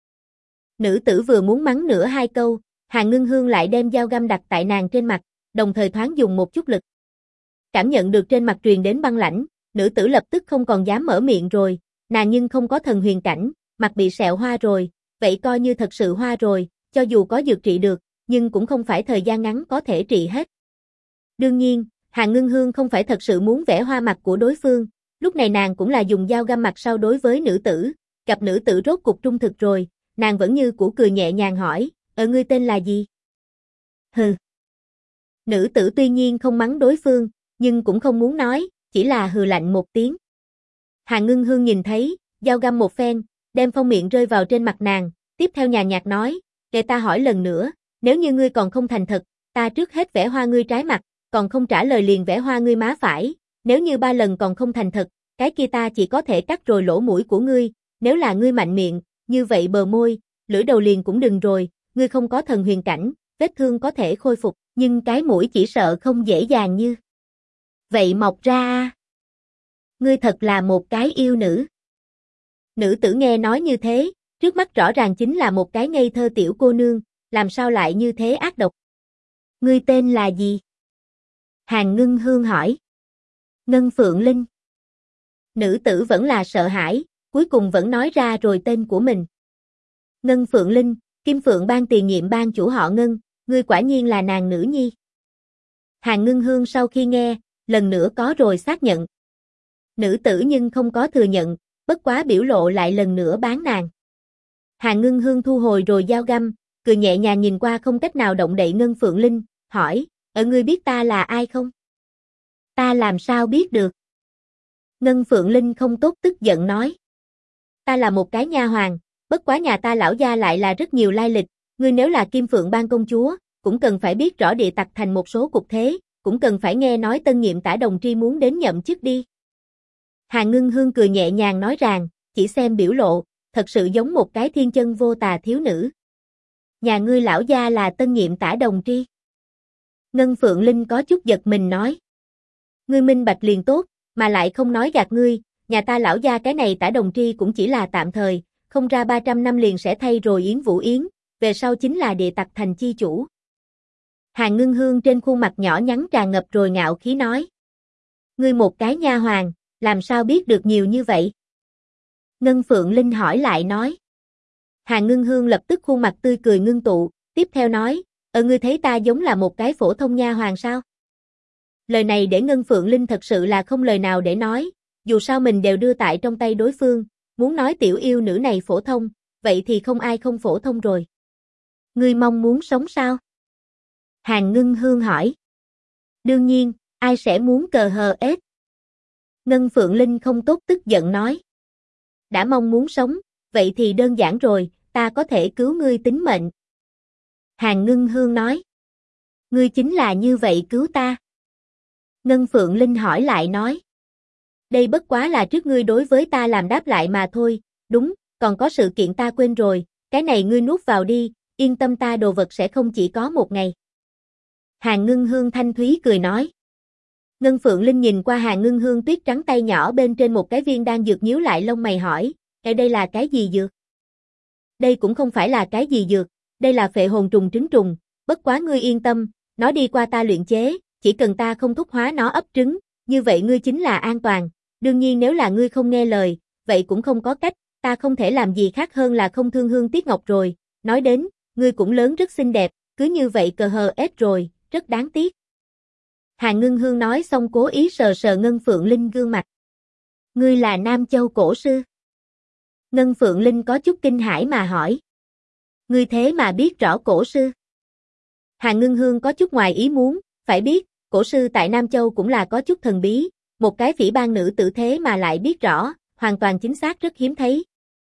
Nữ tử vừa muốn mắng nữa hai câu, Hàn Ngưng Hương lại đem dao găm đặt tại nàng trên mặt, đồng thời thoáng dùng một chút lực. Cảm nhận được trên mặt truyền đến băng lãnh, nữ tử lập tức không còn dám mở miệng rồi, nàng nhưng không có thần huyền cảnh, mặt bị sẹo hoa rồi, vậy coi như thật sự hoa rồi, cho dù có dược trị được, nhưng cũng không phải thời gian ngắn có thể trị hết. Đương nhiên, Hàn Ngưng Hương không phải thật sự muốn vẽ hoa mặt của đối phương, lúc này nàng cũng là dùng dao găm mặt sau đối với nữ tử, gặp nữ tử rốt cục trung thực rồi, nàng vẫn như cũ cười nhẹ nhàng hỏi, ngươi tên là gì? Hừ. Nữ tử tuy nhiên không mắng đối phương, nhưng cũng không muốn nói, chỉ là hừ lạnh một tiếng. Hàn Ngưng Hương nhìn thấy, dao găm một phen, đem phong miệng rơi vào trên mặt nàng, tiếp theo nhàn nhạt nói, để ta hỏi lần nữa, nếu như ngươi còn không thành thật, ta trước hết vẽ hoa ngươi trái mặt, còn không trả lời liền vẽ hoa ngươi má phải, nếu như 3 lần còn không thành thật, cái kia ta chỉ có thể cắt rồi lỗ mũi của ngươi, nếu là ngươi mạnh miệng, như vậy bờ môi, lưỡi đầu liền cũng đừng rồi, ngươi không có thần huyền cảnh, vết thương có thể khôi phục, nhưng cái mũi chỉ sợ không dễ dàng như vậy mọc ra a. Ngươi thật là một cái yêu nữ. Nữ tử nghe nói như thế, trước mắt rõ ràng chính là một cái ngây thơ tiểu cô nương, làm sao lại như thế ác độc. Ngươi tên là gì? Hàn Ngưng Hương hỏi. Ngân Phượng Linh. Nữ tử vẫn là sợ hãi, cuối cùng vẫn nói ra rồi tên của mình. Ngân Phượng Linh, Kim Phượng Bang tiền nhiệm ban chủ họ Ngân, ngươi quả nhiên là nàng nữ nhi. Hàn Ngưng Hương sau khi nghe, lần nữa có rồi xác nhận. Nữ tử nhưng không có thừa nhận, bất quá biểu lộ lại lần nữa bán nàng. Hàn Ngưng Hương thu hồi rồi dao găm, cười nhẹ nhàng nhìn qua không cách nào động đậy Ngân Phượng Linh, hỏi, ngươi biết ta là ai không? Ta làm sao biết được? Ngân Phượng Linh không tốt tức giận nói. Ta là một cái nha hoàn, bất quá nhà ta lão gia lại là rất nhiều lai lịch, ngươi nếu là Kim Phượng Bang công chúa, cũng cần phải biết rõ địa tặc thành một số cục thế, cũng cần phải nghe nói tân nhiệm Tả Đồng Tri muốn đến nhậm chức đi. Hàn Ngưng Hương cười nhẹ nhàng nói rằng, chỉ xem biểu lộ, thật sự giống một cái thiên chân vô tà thiếu nữ. Nhà ngươi lão gia là tân nhiệm Tả Đồng Tri. Ngân Phượng Linh có chút giật mình nói. Ngươi minh bạch liền tốt, mà lại không nói gạt ngươi, nhà ta lão gia cái này Tả Đồng Tri cũng chỉ là tạm thời, không ra 300 năm liền sẽ thay rồi Yến Vũ Yến, về sau chính là địa tặc thành chi chủ. Hàn Ngưng Hương trên khuôn mặt nhỏ nhắn tràn ngập rồi ngạo khí nói. Ngươi một cái nha hoàn, làm sao biết được nhiều như vậy? Ngân Phượng Linh hỏi lại nói. Hàn Ngưng Hương lập tức khuôn mặt tươi cười ngưng tụ, tiếp theo nói, ngươi thấy ta giống là một cái phổ thông nha hoàn sao? Lời này để Ngân Phượng Linh thật sự là không lời nào để nói, dù sao mình đều đưa tại trong tay đối phương, muốn nói tiểu yêu nữ này phổ thông, vậy thì không ai không phổ thông rồi. Ngươi mong muốn sống sao? Hàn Ngưng Hương hỏi. Đương nhiên, ai sẽ muốn cờ hờ ết? Ngân Phượng Linh không tốt tức giận nói. Đã mong muốn sống, vậy thì đơn giản rồi, ta có thể cứu ngươi tính mệnh. Hàn Ngưng Hương nói. Ngươi chính là như vậy cứu ta. Ngân Phượng Linh hỏi lại nói. Đây bất quá là trước ngươi đối với ta làm đáp lại mà thôi, đúng, còn có sự kiện ta quên rồi, cái này ngươi nuốt vào đi, yên tâm ta đồ vật sẽ không chỉ có một ngày. Hàn Ngưng Hương thanh thúy cười nói. Ngân Phượng Linh nhìn qua Hàn Ngưng Hương tuyết trắng tay nhỏ bên trên một cái viên đan dược nhíu lại lông mày hỏi, đây là cái gì dược? Đây cũng không phải là cái gì dược, đây là phệ hồn trùng trứng trùng, bất quá ngươi yên tâm, nó đi qua ta luyện chế, chỉ cần ta không thúc hóa nó ấp trứng, như vậy ngươi chính là an toàn, đương nhiên nếu là ngươi không nghe lời, vậy cũng không có cách, ta không thể làm gì khác hơn là không thương hương tiếc ngọc rồi, nói đến, ngươi cũng lớn rất xinh đẹp, cứ như vậy cờ hờ ết rồi, rất đáng tiếc. Hàn Ngưng Hương nói xong cố ý sờ sờ Ngân Phượng Linh gương mặt. Ngươi là Nam Châu cổ sư? Ngân Phượng Linh có chút kinh hãi mà hỏi. Ngươi thế mà biết rõ cổ sư? Hàn Ngưng Hương có chút ngoài ý muốn, phải biết, cổ sư tại Nam Châu cũng là có chút thần bí, một cái phỉ bang nữ tử thế mà lại biết rõ, hoàn toàn chính xác rất hiếm thấy.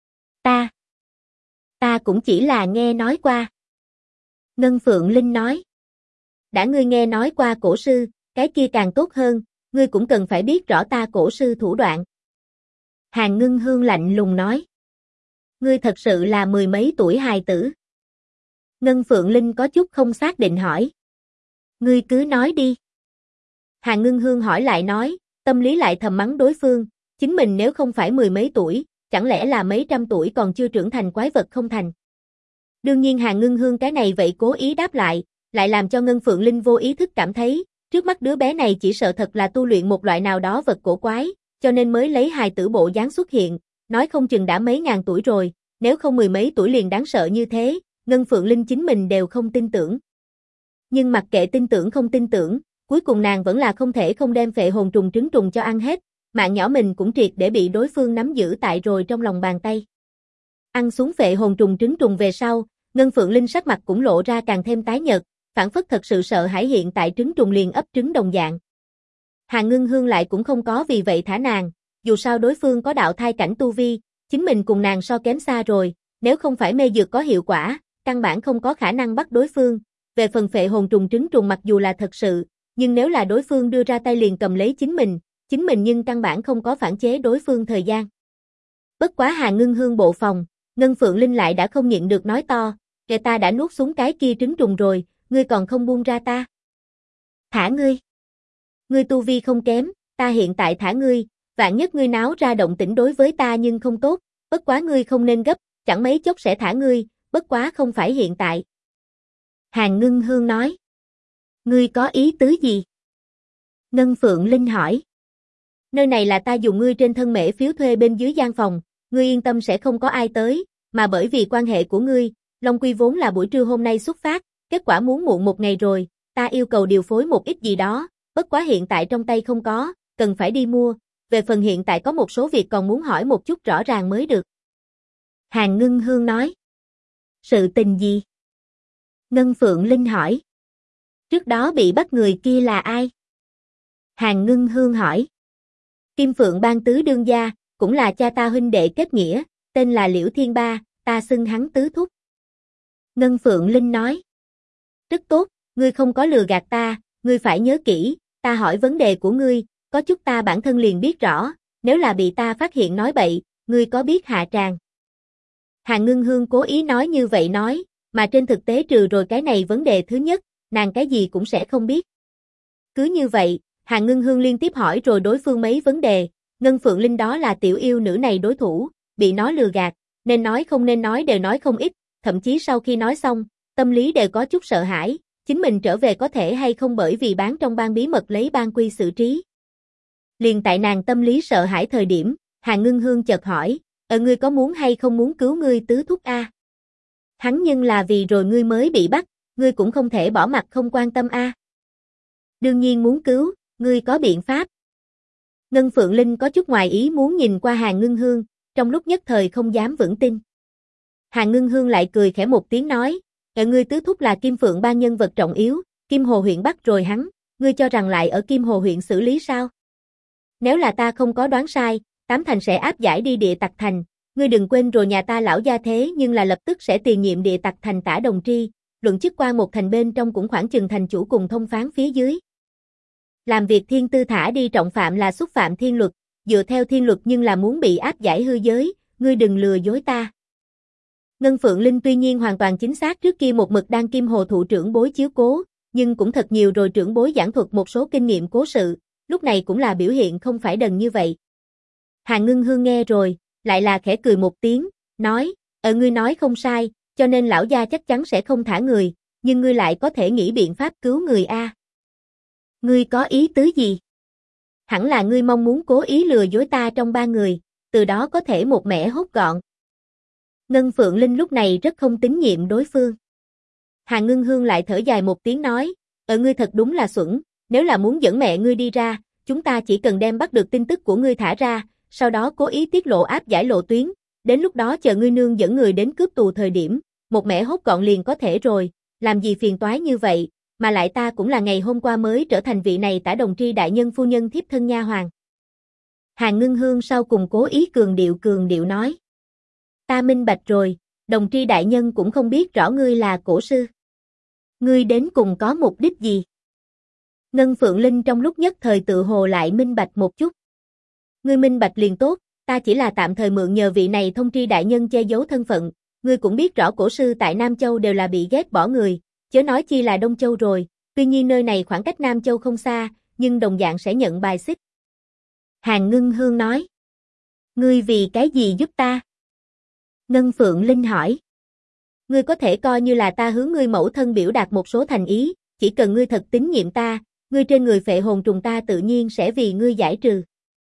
Ta cũng chỉ là nghe nói qua. Ngân Phượng Linh nói. Đã ngươi nghe nói qua cổ sư, cái kia càng tốt hơn, ngươi cũng cần phải biết rõ ta cổ sư thủ đoạn. Hàn Ngưng Hương lạnh lùng nói. Ngươi thật sự là mười mấy tuổi hài tử. Ngân Phượng Linh có chút không xác định hỏi. Ngươi cứ nói đi. Hàn Ngưng Hương hỏi lại nói, tâm lý lại thầm mắng đối phương, chính mình nếu không phải mười mấy tuổi, chẳng lẽ là mấy trăm tuổi còn chưa trưởng thành quái vật không thành. Đương nhiên Hàn Ngưng Hương cái này vậy cố ý đáp lại làm cho Ngân Phượng Linh vô ý thức cảm thấy, trước mắt đứa bé này chỉ sợ thật là tu luyện một loại nào đó vật cổ quái, cho nên mới lấy hài tử bộ dáng xuất hiện, nói không chừng đã mấy ngàn tuổi rồi, nếu không mười mấy tuổi liền đáng sợ như thế, Ngân Phượng Linh chính mình đều không tin tưởng. Nhưng mặc kệ tin tưởng không tin tưởng, cuối cùng nàng vẫn là không thể không đem phệ hồn trùng trứng trùng cho ăn hết, mạng nhỏ mình cũng triệt để bị đối phương nắm giữ tại rồi trong lòng bàn tay. Ăn xuống phệ hồn trùng trứng trùng về sau, Ngân Phượng Linh sắc mặt cũng lộ ra càng thêm tái nhợt, phản phất thật sự sợ hãi hiện tại trứng trùng liền ấp trứng đồng dạng. Hàn Ngưng Hương lại cũng không có vì vậy thả nàng, dù sao đối phương có đạo thai cảnh tu vi, chính mình cùng nàng so kém xa rồi, nếu không phải mê dược có hiệu quả, căn bản không có khả năng bắt đối phương. Về phần phệ hồn trùng trứng trùng mặc dù là thật sự, nhưng nếu là đối phương đưa ra tay liền cầm lấy chính chính mình nhưng căn bản không có phản chế đối phương thời gian. Bất quá Hàn Ngưng Hương bộ phòng, Ngân Phượng Linh lại đã không nhịn được nói to, kẻ ta đã nuốt xuống cái kia trứng trùng rồi, ngươi còn không buông ra ta. Thả ngươi. Ngươi tu vi không kém, ta hiện tại thả ngươi, vạn nhất ngươi náo ra động tĩnh đối với ta nhưng không tốt, bất quá ngươi không nên gấp, chẳng mấy chốc sẽ thả ngươi, bất quá không phải hiện tại. Hàn Ngưng Hương nói. Ngươi có ý tứ gì? Ngân Phượng Linh hỏi. Nơi này là ta dùng ngươi trên thân mễ phiếu thuê bên dưới gian phòng, ngươi yên tâm sẽ không có ai tới, mà bởi vì quan hệ của ngươi, Long Quy vốn là buổi trưa hôm nay xuất phát, kết quả muốn muộn một ngày rồi, ta yêu cầu điều phối một ít gì đó, bất quá hiện tại trong tay không có, cần phải đi mua, về phần hiện tại có một số việc còn muốn hỏi một chút rõ ràng mới được. Hàn Ngưng Hương nói. Sự tình gì? Ngân Phượng Linh hỏi. Trước đó bị bắt người kia là ai? Hàn Ngưng Hương hỏi. Kim Phượng Bang tứ đương gia, cũng là cha ta huynh đệ kết nghĩa, tên là Liễu Thiên Ba, ta xưng hắn tứ thúc. Ngân Phượng Linh nói. Rất tốt, ngươi không có lừa gạt ta, ngươi phải nhớ kỹ, ta hỏi vấn đề của ngươi, có chút ta bản thân liền biết rõ, nếu là bị ta phát hiện nói bậy, ngươi có biết hạ tràng. Hàn Ngưng Hương cố ý nói như vậy nói, mà trên thực tế trừ rồi cái này vấn đề thứ nhất, nàng cái gì cũng sẽ không biết. Cứ như vậy, Hàn Ngưng Hương liên tiếp hỏi rồi đối phương mấy vấn đề, Ngân Phượng Linh đó là tiểu yêu nữ này đối thủ, bị nó lừa gạt, nên nói không nên nói đều nói không ít, thậm chí sau khi nói xong, tâm lý đều có chút sợ hãi, chính mình trở về có thể hay không bởi vì bán trong bang bí mật lấy bang quy xử trí. Liền tại nàng tâm lý sợ hãi thời điểm, Hàn Ngưng Hương chợt hỏi, ngươi có muốn hay không muốn cứu ngươi tứ thúc a? Hắn nhưng là vì rồi ngươi mới bị bắt, ngươi cũng không thể bỏ mặc không quan tâm a. Đương nhiên muốn cứu, ngươi có biện pháp. Ngân Phượng Linh có chút ngoài ý muốn nhìn qua Hàn Ngưng Hương, trong lúc nhất thời không dám vững tin. Hàn Ngưng Hương lại cười khẽ một tiếng nói, ngươi tứ thúc là Kim Phượng Bang nhân vật trọng yếu, Kim Hồ huyện bắt rồi hắn, ngươi cho rằng lại ở Kim Hồ huyện xử lý sao? Nếu là ta không có đoán sai, Tám Thành sẽ áp giải đi Địa Tặc Thành, ngươi đừng quên rồi nhà ta lão gia thế nhưng là lập tức sẽ tiền nhiệm Địa Tặc Thành Tả Đồng Tri, luận chức quan một thành bên trong cũng khoảng chừng thành chủ cùng thông phán phía dưới. Làm việc thiên tư thả đi trọng phạm là xúc phạm thiên luật, dựa theo thiên luật nhưng là muốn bị áp giải hư giới, ngươi đừng lừa dối ta. Ngân Phượng Linh tuy nhiên hoàn toàn chính xác trước kia một mực đang Kim Hồ thụ trưởng bối chiếu cố, nhưng cũng thật nhiều rồi trưởng bối giảng thuật một số kinh nghiệm cố sự, lúc này cũng là biểu hiện không phải đần như vậy. Hàn Ngưng Hương nghe rồi, lại là khẽ cười một tiếng, nói, ngươi nói không sai, cho nên lão gia chắc chắn sẽ không thả người, nhưng ngươi lại có thể nghĩ biện pháp cứu người a. Ngươi có ý tứ gì? Hẳn là ngươi mong muốn cố ý lừa dối ta trong ba người, từ đó có thể một mẻ hốt gọn. Ngân Phượng Linh lúc này rất không tín nhiệm đối phương. Hàn Ngưng Hương lại thở dài một tiếng nói, ngươi thật đúng là xuẩn, nếu là muốn dẫn mẹ ngươi đi ra, chúng ta chỉ cần đem bắt được tin tức của ngươi thả ra, sau đó cố ý tiết lộ áp giải lộ tuyến, đến lúc đó chờ ngươi nương dẫn người đến cướp tù thời điểm, một mẻ hốt gọn liền có thể rồi, làm gì phiền toái như vậy, mà lại ta cũng là ngày hôm qua mới trở thành vị này Tả Đồng Tri đại nhân phu nhân thiếp thân nha hoàn. Hàn Ngưng Hương sau cùng cố ý cường điệu nói. Ta minh bạch rồi, Đồng Tri đại nhân cũng không biết rõ ngươi là cổ sư. Ngươi đến cùng có mục đích gì? Ngân Phượng Linh trong lúc nhất thời tự hồ lại minh bạch một chút. Ngươi minh bạch liền tốt, ta chỉ là tạm thời mượn nhờ vị này thông tri đại nhân che giấu thân phận, ngươi cũng biết rõ cổ sư tại Nam Châu đều là bị ghét bỏ người, chớ nói chi là Đông Châu rồi, tuy nhiên nơi này khoảng cách Nam Châu không xa, nhưng đồng dạng sẽ nhận bài xích. Hàn Ngưng Hương nói. Ngươi vì cái gì giúp ta? Ngân Phượng Linh hỏi. Ngươi có thể coi như là ta hướng ngươi mẫu thân biểu đạt một số thành ý, chỉ cần ngươi thật tín nhiệm ta, ngươi trên người phệ hồn trùng ta tự nhiên sẽ vì ngươi giải trừ.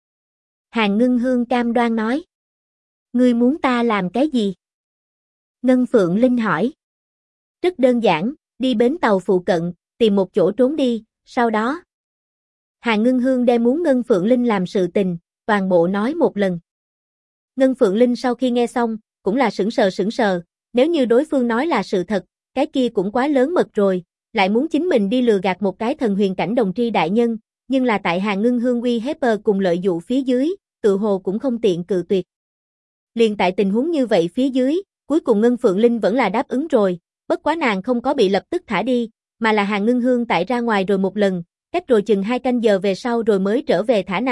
Hàn Ngưng Hương cam đoan nói. Ngươi muốn ta làm cái gì? Ngân Phượng Linh hỏi. Rất đơn giản, đi bến tàu phụ cận, tìm một chỗ trốn đi, sau đó. Hàn Ngưng Hương đem muốn Ngân Phượng Linh làm sự tình, toàn bộ nói một lần. Ngân Phượng Linh sau khi nghe xong, cũng là sững sờ, nếu như đối phương nói là sự thật, cái kia cũng quá lớn mật rồi, lại muốn chính mình đi lừa gạt một cái thần huyền cảnh Đồng Tri đại nhân, nhưng là tại Hàn Ngưng Hương uy hiếp cùng lợi dụ phía dưới, tự hồ cũng không tiện cự tuyệt. Liền tại tình huống như vậy phía dưới, cuối cùng Ngân Phượng Linh vẫn là đáp ứng rồi, bất quá nàng không có bị lập tức thả đi, mà là Hàn Ngưng Hương tại ra ngoài rồi một lần, cách rồi chừng 2 canh giờ về sau rồi mới trở về thả nàng,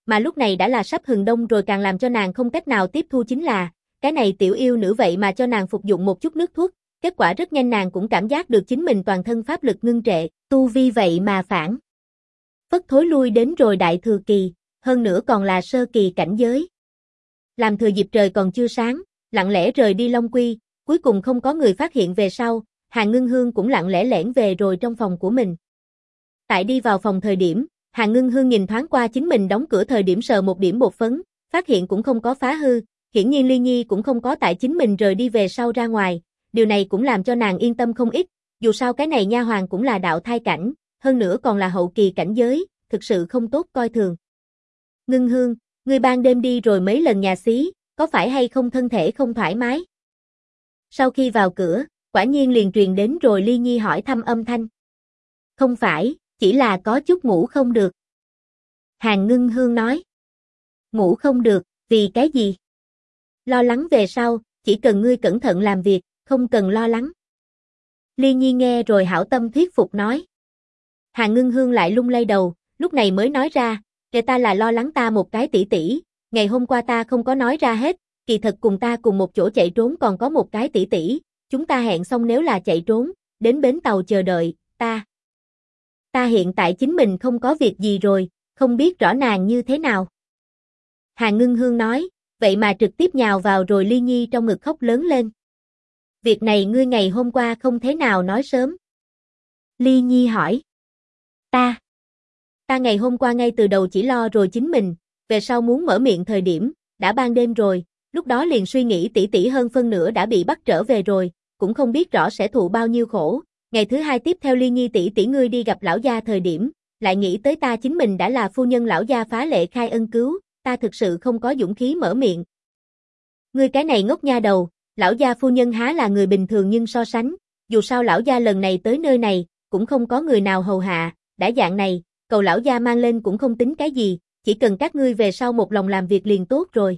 mà lúc này đã là sắp hừng đông rồi, càng làm cho nàng không cách nào tiếp thu chính là, cái này tiểu yêu nữ vậy mà cho nàng phục dụng một chút nước thuốc, kết quả rất nhanh nàng cũng cảm giác được chính mình toàn thân pháp lực ngưng trệ, tu vi vậy mà phản phất thối lui đến rồi đại thừa kỳ, hơn nữa còn là sơ kỳ cảnh giới. Làm thừa dịp trời còn chưa sáng, lặng lẽ rời đi Long Quy, cuối cùng không có người phát hiện về sau, Hàn Ngưng Hương cũng lặng lẽ lẻn về rồi trong phòng của mình. Tại đi vào phòng thời điểm, Hàn Ngưng Hương nhìn thoáng qua chính mình đóng cửa thời điểm sờ một điểm bột phấn, phát hiện cũng không có phá hư, hiển nhiên Ly Nhi cũng không có tại chính mình rời đi về sau ra ngoài, điều này cũng làm cho nàng yên tâm không ít, dù sao cái này nha hoàn cũng là đạo thai cảnh, hơn nữa còn là hậu kỳ cảnh giới, thực sự không tốt coi thường. Ngưng Hương, ngươi ban đêm đi rồi mấy lần nhà xí, có phải hay không thân thể không thoải mái? Sau khi vào cửa, quả nhiên liền truyền đến rồi Ly Nhi hỏi thăm âm thanh. Không phải, chỉ là có chút ngủ không được. Hàn Ngưng Hương nói. Ngủ không được, vì cái gì? Lo lắng về sau, chỉ cần ngươi cẩn thận làm việc, không cần lo lắng. Ly Nhi nghe rồi hảo tâm thuyết phục nói. Hàn Ngưng Hương lại lung lay đầu, lúc này mới nói ra, kể ta là lo lắng ta một cái tỷ tỷ, ngày hôm qua ta không có nói ra hết, kỳ thật cùng ta cùng một chỗ chạy trốn còn có một cái tỷ tỷ, chúng ta hẹn xong nếu là chạy trốn, đến bến tàu chờ đợi, ta hiện tại chính mình không có việc gì rồi, không biết rõ nàng như thế nào. Hàn Ngưng Hương nói, vậy mà trực tiếp nhào vào rồi Ly Nhi trong ngực khóc lớn lên. Việc này ngươi ngày hôm qua không thế nào nói sớm. Ly Nhi hỏi. Ta ngày hôm qua ngay từ đầu chỉ lo rồi chính mình, về sau muốn mở miệng thời điểm, đã ban đêm rồi, lúc đó liền suy nghĩ tỷ tỷ hơn phân nửa đã bị bắt trở về rồi, cũng không biết rõ sẽ thụ bao nhiêu khổ. Ngày thứ hai tiếp theo Ly Nhi tỷ ngươi đi gặp lão gia thời điểm, lại nghĩ tới ta chính mình đã là phu nhân lão gia phá lệ khai ân cứu, ta thực sự không có dũng khí mở miệng. Ngươi cái này ngốc nha đầu, lão gia phu nhân há là người bình thường nhưng so sánh, dù sao lão gia lần này tới nơi này, cũng không có người nào hầu hạ, đã dạng này, cầu lão gia mang lên cũng không tính cái gì, chỉ cần các ngươi về sau một lòng làm việc liền tốt rồi.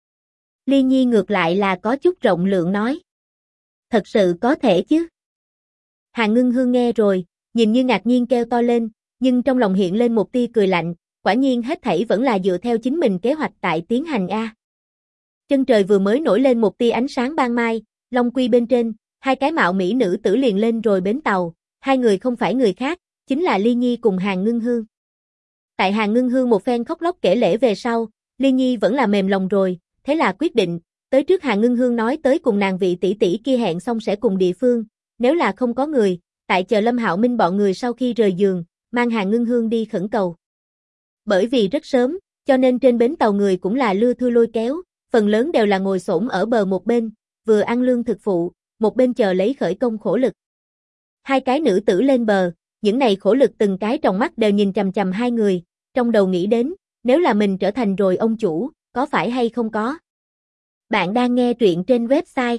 Ly Nhi ngược lại là có chút rộng lượng nói. Thật sự có thể chứ. Hàn Ngưng Hương nghe rồi, nhìn như ngạc nhiên kêu to lên, nhưng trong lòng hiện lên một tia cười lạnh, quả nhiên hết thảy vẫn là dựa theo chính mình kế hoạch tại tiến hành a. Chân trời vừa mới nổi lên một tia ánh sáng ban mai, Long Quy bên trên, hai cái mạo mỹ nữ tử liền lên rồi bến tàu, hai người không phải người khác, chính là Ly Nhi cùng Hàn Ngưng Hương. Tại Hàn Ngưng Hương một phen khóc lóc kể lể về sau, Ly Nhi vẫn là mềm lòng rồi, thế là quyết định, tới trước Hàn Ngưng Hương nói tới cùng nàng vị tỷ tỷ kia hẹn xong sẽ cùng địa phương, nếu là không có người, tại chờ Lâm Hạo Minh bọn người sau khi rời giường, mang Hàn Ngưng Hương đi khẩn cầu. Bởi vì rất sớm, cho nên trên bến tàu người cũng là lưa thưa lôi kéo, phần lớn đều là ngồi xổm ở bờ một bên, vừa ăn lương thực phụ, một bên chờ lấy khởi công khổ lực. Hai cái nữ tử lên bờ, những này khổ lực từng cái trong mắt đều nhìn chằm chằm hai người, trong đầu nghĩ đến, nếu là mình trở thành rồi ông chủ, có phải hay không có. Bạn đang nghe truyện trên website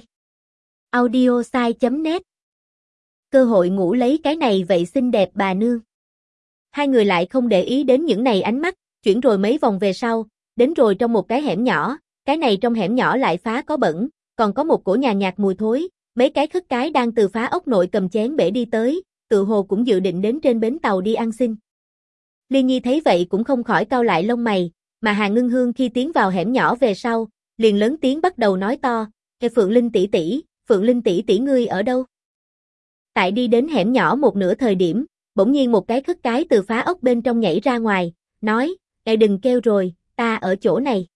audiosai.net. Cơ hội ngủ lấy cái này vậy xinh đẹp bà nương. Hai người lại không để ý đến những này ánh mắt, chuyển rồi mấy vòng về sau, đến rồi trong một cái hẻm nhỏ, cái này trong hẻm nhỏ lại phá có bẩn, còn có một cổ nhàn nhạt mùi thối, mấy cái khất cái đang từ phá ốc nội cầm chén bể đi tới, tự hồ cũng dự định đến trên bến tàu đi ăn xin. Liên Nhi thấy vậy cũng không khỏi cau lại lông mày, mà Hàn Ngưng Hương khi tiến vào hẻm nhỏ về sau, liền lớn tiếng bắt đầu nói to, "Cái Phượng Linh tỷ tỷ ngươi ở đâu?" Tại đi đến hẻm nhỏ một nửa thời điểm, bỗng nhiên một cái khất cái từ phá ốc bên trong nhảy ra ngoài, nói, "Ngài đừng kêu rồi, ta ở chỗ này."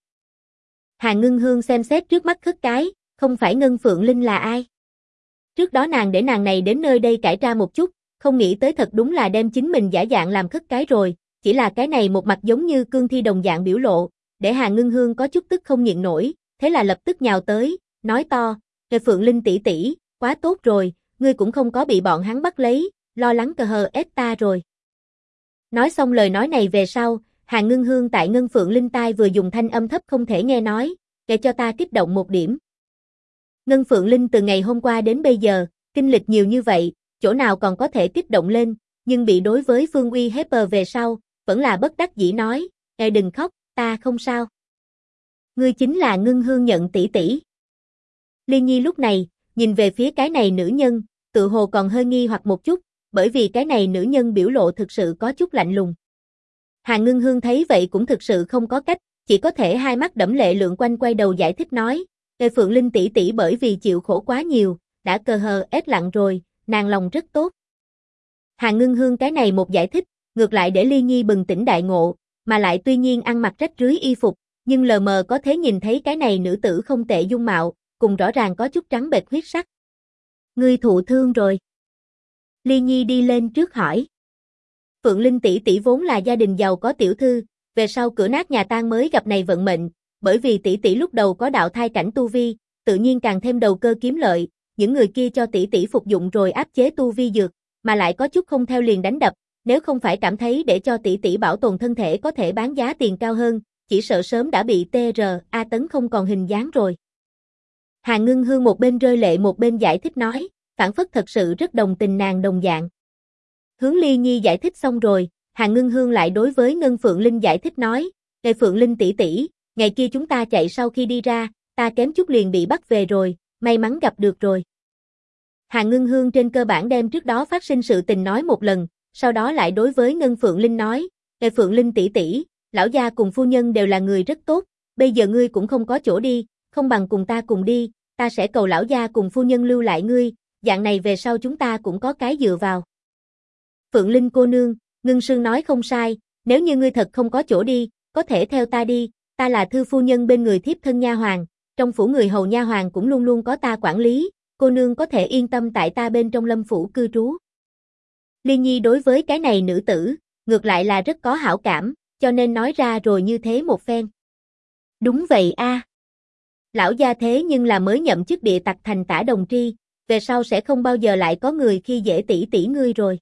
Hàn Ngưng Hương xem xét trước mắt khất cái, không phải Ngân Phượng Linh là ai? Trước đó nàng để nàng này đến nơi đây cải tra một chút, không nghĩ tới thật đúng là đem chính mình giả dạng làm khất cái rồi, chỉ là cái này một mặt giống như cương thi đồng dạng biểu lộ, để Hàn Ngưng Hương có chút tức không nhịn nổi, thế là lập tức nhào tới, nói to, "Cái Phượng Linh tỷ tỷ, quá tốt rồi, ngươi cũng không có bị bọn hắn bắt lấy, lo lắng cờ hờ ép ta rồi." Nói xong lời nói này về sau, Hàn Ngưng Hương tại Ngân Phượng Linh tai vừa dùng thanh âm thấp không thể nghe nói, "Để cho ta kích động một điểm." Ngân Phượng Linh từ ngày hôm qua đến bây giờ, kinh lịch nhiều như vậy, chỗ nào còn có thể kích động lên, nhưng bị đối với Phương Uy Hepper về sau, vẫn là bất đắc dĩ nói, đừng khóc, ta không sao." "Ngươi chính là Ngưng Hương nhận tỷ tỷ." Liên Nhi lúc này, nhìn về phía cái này nữ nhân, tự hồ còn hơi nghi hoặc một chút, bởi vì cái này nữ nhân biểu lộ thực sự có chút lạnh lùng. Hàn Ngưng Hương thấy vậy cũng thực sự không có cách, chỉ có thể hai mắt đẫm lệ lượn quanh quay đầu giải thích nói, Phượng Linh tỷ tỷ bởi vì chịu khổ quá nhiều, đã cờ hờ ết lặng rồi, nàng lòng rất tốt. Hàn Ngưng Hương cái này một giải thích, ngược lại để Ly Nhi bừng tỉnh đại ngộ, mà lại tuy nhiên ăn mặc rách rưới y phục, nhưng lờ mờ có thể nhìn thấy cái này nữ tử không tệ dung mạo, cùng rõ ràng có chút trắng bệch huyết sắc. Ngươi thụ thương rồi. Ly Nhi đi lên trước hỏi. Phượng Linh tỷ tỷ vốn là gia đình giàu có tiểu thư, về sau cửa nát nhà tan mới gặp này vận mệnh, bởi vì tỷ tỷ lúc đầu có đạo thai cảnh tu vi, tự nhiên càng thêm đầu cơ kiếm lợi, những người kia cho tỷ tỷ phục dụng rồi áp chế tu vi dược, mà lại có chút không theo liền đánh đập, nếu không phải cảm thấy để cho tỷ tỷ bảo tồn thân thể có thể bán giá tiền cao hơn, chỉ sợ sớm đã bị TRA tấn không còn hình dáng rồi. Hàn Ngưng Hương một bên rơi lệ một bên giải thích nói, phản phất thật sự rất đồng tình nàng đồng dạng. Hướng Ly Nhi giải thích xong rồi, Hàn Ngưng Hương lại đối với Ngân Phượng Linh giải thích nói, Phượng Linh tỷ tỷ, ngày kia chúng ta chạy sau khi đi ra, ta kém chút liền bị bắt về rồi, may mắn gặp được rồi. Hàn Ngưng Hương trên cơ bản đem trước đó phát sinh sự tình nói một lần, sau đó lại đối với Ngân Phượng Linh nói, Phượng Linh tỷ tỷ, lão gia cùng phu nhân đều là người rất tốt, bây giờ ngươi cũng không có chỗ đi, không bằng cùng ta cùng đi, ta sẽ cầu lão gia cùng phu nhân lưu lại ngươi, dạng này về sau chúng ta cũng có cái dựa vào. Phượng Linh cô nương, Ngưng Sương nói không sai, nếu như ngươi thật không có chỗ đi, có thể theo ta đi, ta là thư phu nhân bên người thiếp thân nha hoàn, trong phủ người hầu nha hoàn cũng luôn luôn có ta quản lý, cô nương có thể yên tâm tại ta bên trong Lâm phủ cư trú. Liên Nhi đối với cái này nữ tử, ngược lại là rất có hảo cảm, cho nên nói ra rồi như thế một phen. Đúng vậy a. Lão gia thế nhưng là mới nhậm chức địa tặc thành tả đồng tri, về sau sẽ không bao giờ lại có người khi dễ tỷ tỷ ngươi rồi.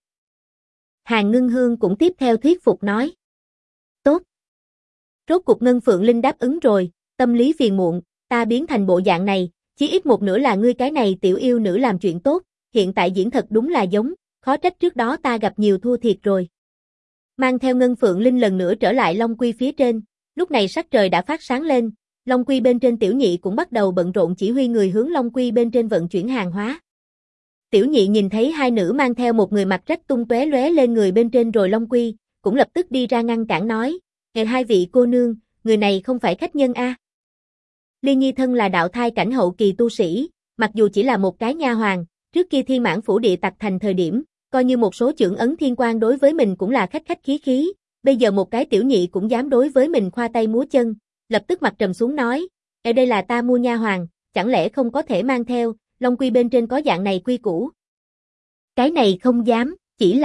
Hàn Ngưng Hương cũng tiếp theo thuyết phục nói. Tốt. Rốt cuộc Ngân Phượng Linh đáp ứng rồi, tâm lý phiền muộn, ta biến thành bộ dạng này, chỉ ít một nửa là ngươi cái này tiểu yêu nữ làm chuyện tốt, hiện tại diễn thật đúng là giống, khó trách trước đó ta gặp nhiều thua thiệt rồi. Mang theo Ngân Phượng Linh lần nữa trở lại Long Quy phía trên, lúc này sắc trời đã phát sáng lên, Long Quy bên trên Tiểu Nhị cũng bắt đầu bận rộn chỉ huy người hướng Long Quy bên trên vận chuyển hàng hóa. Tiểu Nhị nhìn thấy hai nữ mang theo một người mặc rách tung tóe lóe lên người bên trên rồi Long Quy, cũng lập tức đi ra ngăn cản nói, hai vị cô nương, người này không phải khách nhân a. Liên Nhi thân là đạo thai cảnh hậu kỳ tu sĩ, mặc dù chỉ là một cái nha hoàn, trước kia Thiên Mãn phủ địa tặc thành thời điểm, coi như một số chưởng ấn thiên quan đối với mình cũng là khách khách khí khí, bây giờ một cái tiểu nhị cũng dám đối với mình khoa tay múa chân, lập tức mặt trầm xuống nói, ở đây là ta mua nha hoàn, chẳng lẽ không có thể mang theo, Long Quy bên trên có dạng này quy củ. Cái này không dám, chỉ